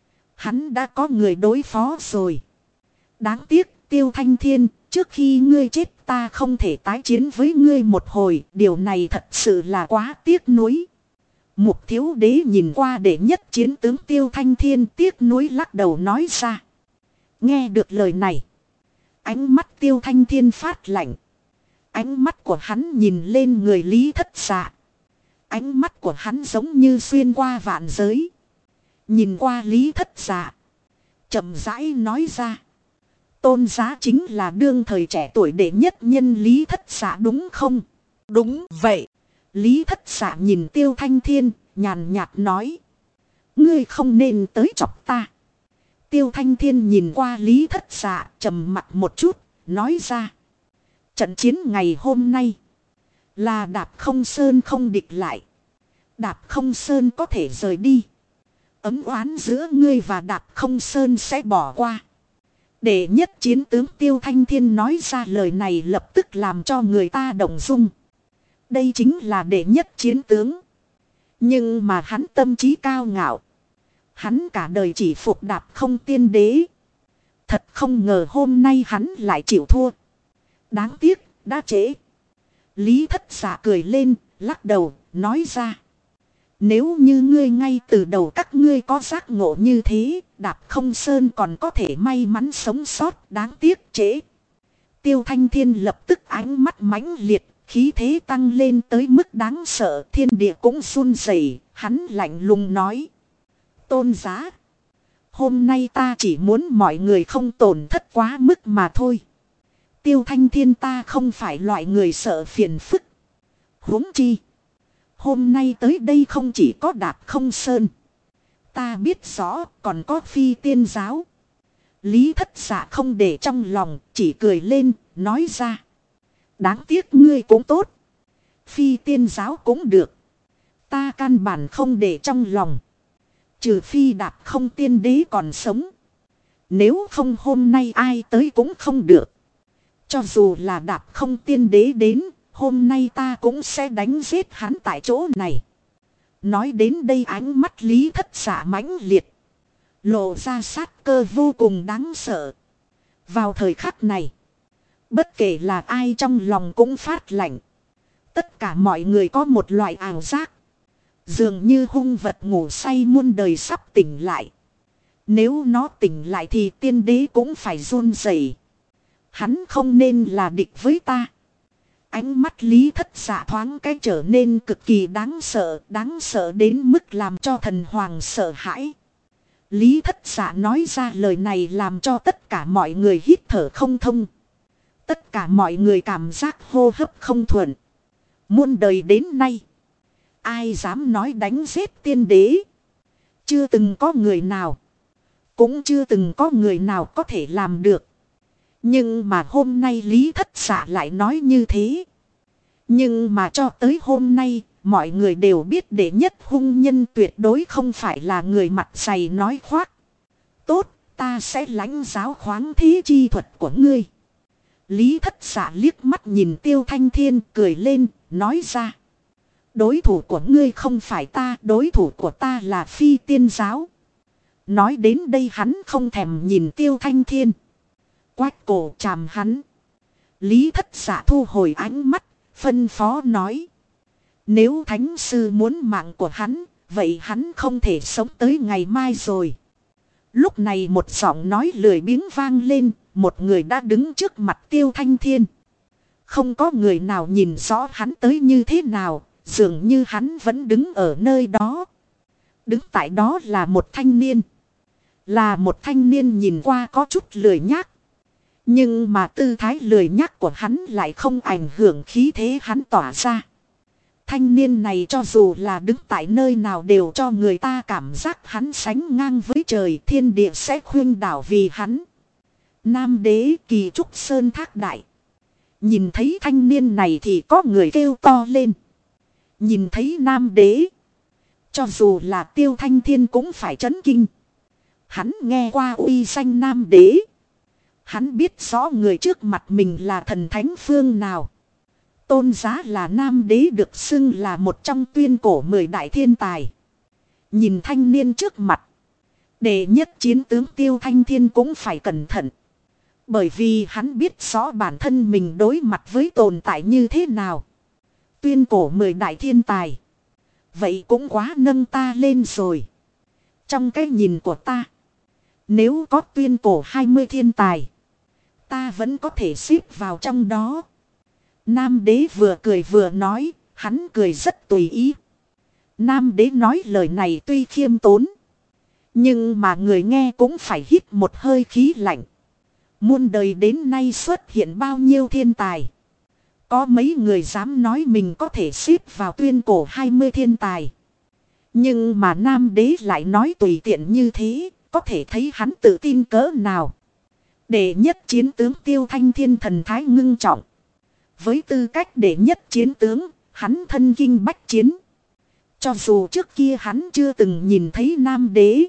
Hắn đã có người đối phó rồi. Đáng tiếc, Tiêu Thanh Thiên, trước khi ngươi chết ta không thể tái chiến với ngươi một hồi, điều này thật sự là quá tiếc nuối. Mục thiếu đế nhìn qua để nhất chiến tướng Tiêu Thanh Thiên tiếc nuối lắc đầu nói ra. Nghe được lời này. Ánh mắt Tiêu Thanh Thiên phát lạnh. Ánh mắt của hắn nhìn lên người Lý Thất Dạ. Ánh mắt của hắn giống như xuyên qua vạn giới. Nhìn qua Lý Thất Dạ. Chậm rãi nói ra. Tôn giá chính là đương thời trẻ tuổi đệ nhất nhân Lý Thất Dạ đúng không? Đúng vậy. Lý Thất Dạ nhìn Tiêu Thanh Thiên, nhàn nhạt nói. Ngươi không nên tới chọc ta. Tiêu Thanh Thiên nhìn qua Lý Thất Dạ, trầm mặt một chút, nói ra. Trận chiến ngày hôm nay là Đạp Không Sơn không địch lại. Đạp Không Sơn có thể rời đi. Ấm oán giữa ngươi và Đạp Không Sơn sẽ bỏ qua. Để nhất chiến tướng Tiêu Thanh Thiên nói ra lời này lập tức làm cho người ta động dung. Đây chính là đệ nhất chiến tướng. Nhưng mà hắn tâm trí cao ngạo. Hắn cả đời chỉ phục Đạp Không tiên đế. Thật không ngờ hôm nay hắn lại chịu thua. Đáng tiếc, đã trễ. Lý Thất Dạ cười lên, lắc đầu, nói ra. Nếu như ngươi ngay từ đầu các ngươi có giác ngộ như thế, Đạp Không Sơn còn có thể may mắn sống sót, đáng tiếc trễ. Tiêu Thanh Thiên lập tức ánh mắt mãnh liệt, khí thế tăng lên tới mức đáng sợ, thiên địa cũng run rẩy, hắn lạnh lùng nói. Tôn giá, hôm nay ta chỉ muốn mọi người không tổn thất quá mức mà thôi. Tiêu Thanh Thiên ta không phải loại người sợ phiền phức. Huống chi. Hôm nay tới đây không chỉ có Đạp Không Sơn. Ta biết rõ còn có Phi Tiên Giáo. Lý Thất Dạ không để trong lòng, chỉ cười lên, nói ra. Đáng tiếc ngươi cũng tốt. Phi Tiên Giáo cũng được. Ta căn bản không để trong lòng. Trừ phi Đạp Không tiên đế còn sống. Nếu không hôm nay ai tới cũng không được. Cho dù là Đạp Không tiên đế đến, hôm nay ta cũng sẽ đánh giết hắn tại chỗ này. Nói đến đây ánh mắt Lý Thất Dạ mãnh liệt. Lộ ra sát cơ vô cùng đáng sợ. Vào thời khắc này, bất kể là ai trong lòng cũng phát lạnh. Tất cả mọi người có một loại ảo giác. Dường như hung vật ngủ say muôn đời sắp tỉnh lại. Nếu nó tỉnh lại thì tiên đế cũng phải run rẩy. Hắn không nên là địch với ta. Ánh mắt Lý Thất Dạ thoáng cái trở nên cực kỳ đáng sợ đến mức làm cho thần hoàng sợ hãi. Lý Thất Dạ nói ra lời này làm cho tất cả mọi người hít thở không thông. Tất cả mọi người cảm giác hô hấp không thuận. Muôn đời đến nay, ai dám nói đánh giết tiên đế? Chưa từng có người nào. Cũng chưa từng có người nào có thể làm được. Nhưng mà hôm nay Lý Thất Dạ lại nói như thế. Nhưng mà cho tới hôm nay, mọi người đều biết đệ nhất hung nhân tuyệt đối không phải là người mặt dày nói khoác. Tốt, ta sẽ lãnh giáo khoáng thế chi thuật của ngươi. Lý Thất Dạ liếc mắt nhìn Tiêu Thanh Thiên cười lên, nói ra. Đối thủ của ngươi không phải ta, đối thủ của ta là Phi Tiên Giáo. Nói đến đây hắn không thèm nhìn Tiêu Thanh Thiên. Quách cổ chàm hắn. Lý Thất Dạ thu hồi ánh mắt, phân phó nói. Nếu thánh sư muốn mạng của hắn, vậy hắn không thể sống tới ngày mai rồi. Lúc này một giọng nói lười biếng vang lên, một người đã đứng trước mặt Tiêu Thanh Thiên. Không có người nào nhìn rõ hắn tới như thế nào, dường như hắn vẫn đứng ở nơi đó. Đứng tại đó là một thanh niên. Là một thanh niên nhìn qua có chút lười nhác. Nhưng mà tư thái lười nhác của hắn lại không ảnh hưởng khí thế hắn tỏa ra. Thanh niên này cho dù là đứng tại nơi nào đều cho người ta cảm giác hắn sánh ngang với trời, thiên địa sẽ khuynh đảo vì hắn. Nam Đế Kỳ Trúc Sơn Thác Đại. Nhìn thấy thanh niên này thì có người kêu to lên. Nhìn thấy Nam Đế, cho dù là Tiêu Thanh Thiên cũng phải chấn kinh. Hắn nghe qua uy danh Nam Đế. Hắn biết rõ người trước mặt mình là thần thánh phương nào. Tôn giá là Nam Đế được xưng là một trong tuyên cổ 10 đại thiên tài. Nhìn thanh niên trước mặt, đệ nhất chiến tướng Tiêu Thanh Thiên cũng phải cẩn thận. Bởi vì hắn biết rõ bản thân mình đối mặt với tồn tại như thế nào. Tuyên cổ 10 đại thiên tài. Vậy cũng quá nâng ta lên rồi. Trong cái nhìn của ta, nếu có tuyên cổ 20 thiên tài, ta vẫn có thể xếp vào trong đó. Nam Đế vừa cười vừa nói, hắn cười rất tùy ý. Nam Đế nói lời này tuy khiêm tốn, nhưng mà người nghe cũng phải hít một hơi khí lạnh. Muôn đời đến nay xuất hiện bao nhiêu thiên tài. Có mấy người dám nói mình có thể xếp vào tuyên cổ 20 thiên tài. Nhưng mà Nam Đế lại nói tùy tiện như thế, có thể thấy hắn tự tin cỡ nào. Đệ nhất chiến tướng Tiêu Thanh Thiên thần thái ngưng trọng. Với tư cách đệ nhất chiến tướng, hắn thân kinh bách chiến. Cho dù trước kia hắn chưa từng nhìn thấy Nam Đế,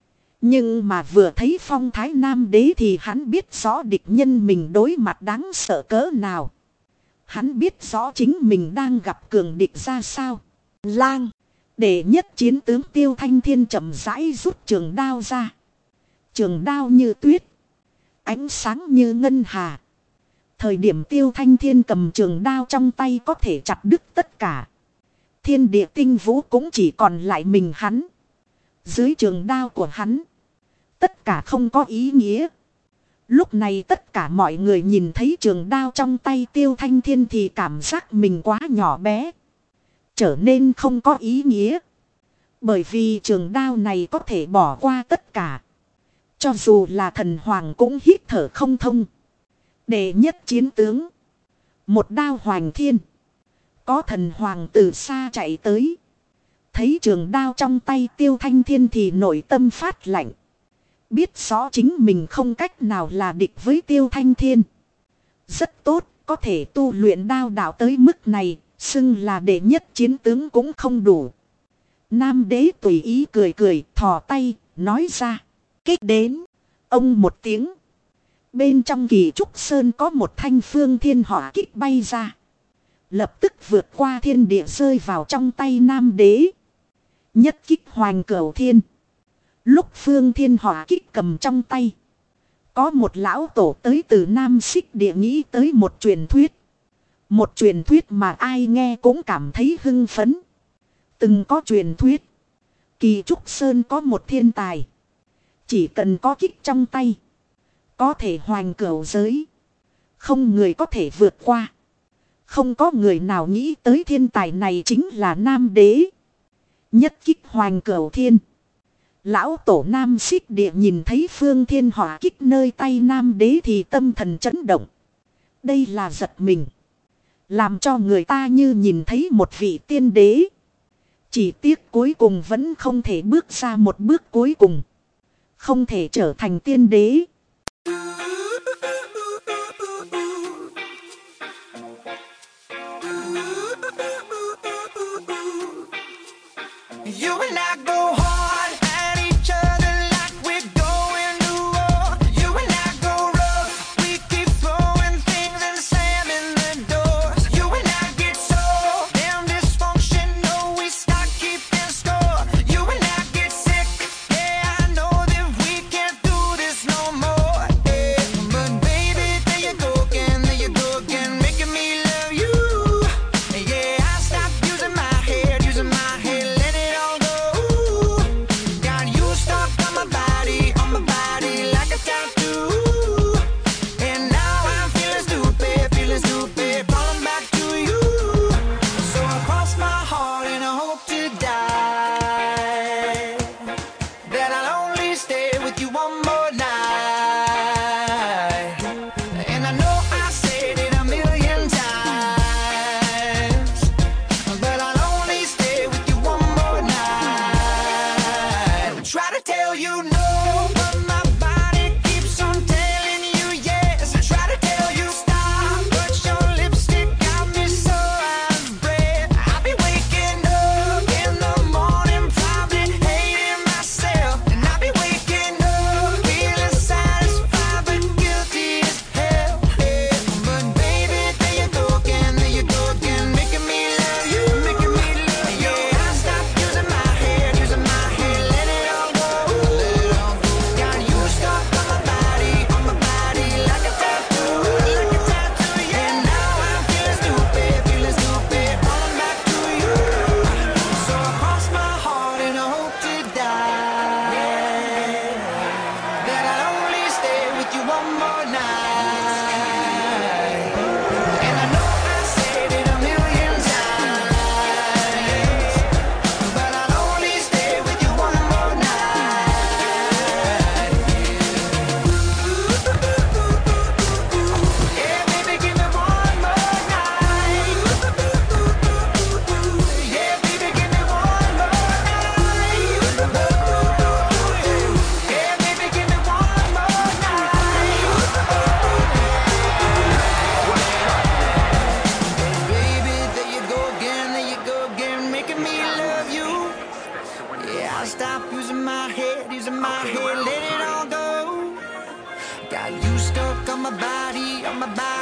nhưng mà vừa thấy phong thái Nam Đế thì hắn biết rõ địch nhân mình đối mặt đáng sợ cỡ nào. Hắn biết rõ chính mình đang gặp cường địch ra sao. Lang, đệ nhất chiến tướng Tiêu Thanh Thiên chậm rãi rút trường đao ra. Trường đao như tuyết, ánh sáng như ngân hà. Thời điểm Tiêu Thanh Thiên cầm trường đao trong tay có thể chặt đứt tất cả. Thiên địa tinh vũ cũng chỉ còn lại mình hắn. Dưới trường đao của hắn, tất cả không có ý nghĩa. Lúc này tất cả mọi người nhìn thấy trường đao trong tay Tiêu Thanh Thiên thì cảm giác mình quá nhỏ bé, trở nên không có ý nghĩa. Bởi vì trường đao này có thể bỏ qua tất cả. Cho dù là thần hoàng cũng hít thở không thông. Đệ nhất chiến tướng, một đao hoành thiên. Có thần hoàng từ xa chạy tới, thấy trường đao trong tay Tiêu Thanh Thiên thì nội tâm phát lạnh. Biết rõ chính mình không cách nào là địch với Tiêu Thanh Thiên. Rất tốt, có thể tu luyện đao đạo tới mức này, xưng là đệ nhất chiến tướng cũng không đủ. Nam Đế tùy ý cười cười, thò tay, nói ra. Kích đến. Ông một tiếng. Bên trong Kỳ Trúc Sơn có một thanh phương thiên hỏa kích bay ra. Lập tức vượt qua thiên địa rơi vào trong tay Nam Đế. Nhất kích hoành cửu thiên. Lúc phương thiên hỏa kích cầm trong tay, có một lão tổ tới từ Nam Xích Địa nghĩ tới một truyền thuyết. Một truyền thuyết mà ai nghe cũng cảm thấy hưng phấn. Từng có truyền thuyết, Kỳ Trúc Sơn có một thiên tài, chỉ cần có kích trong tay, có thể hoành cửu giới, không người có thể vượt qua. Không có người nào nghĩ tới thiên tài này chính là Nam Đế. Nhất kích hoành cửu thiên. Lão tổ Nam Xích Địa nhìn thấy phương thiên hỏa kích nơi tay Nam Đế thì tâm thần chấn động. Đây là giật mình, làm cho người ta như nhìn thấy một vị tiên đế. Chỉ tiếc cuối cùng vẫn không thể bước ra một bước cuối cùng, không thể trở thành tiên đế. You and I go hard at each other like we're going to war. You and I go rough, we keep throwing things and slamming the doors. You and I get so damn dysfunctional, we start keeping score. You and I get sick, yeah, I know that we can't do this no more. tell you no, but my body keeps on telling you yes. I try to tell you stop, but your lipstick got me so out of breath. I'll be waking up in the morning, probably hating myself, and I'll be waking up feeling satisfied but guilty as hell. Yeah. But baby, there you go again, making me love you, making me love you. I stop using my head, let it all go, let it all go. Got you stuck on my body, like a tattoo, like a tattoo. Yeah. And now I'm feeling stupid, falling back to you. So I cross my heart and I hope to die, that I'll only stay with you one more night. And I know I said it a million times, but I'll only stay with you one more night. Yeah, baby, give me one more night. Yeah, baby, give me one more night. Yeah, baby, give me one more night. Baby, there you go again, making me love you. Yeah, I'll stop using my head, let it all go. Got you stuck on my body,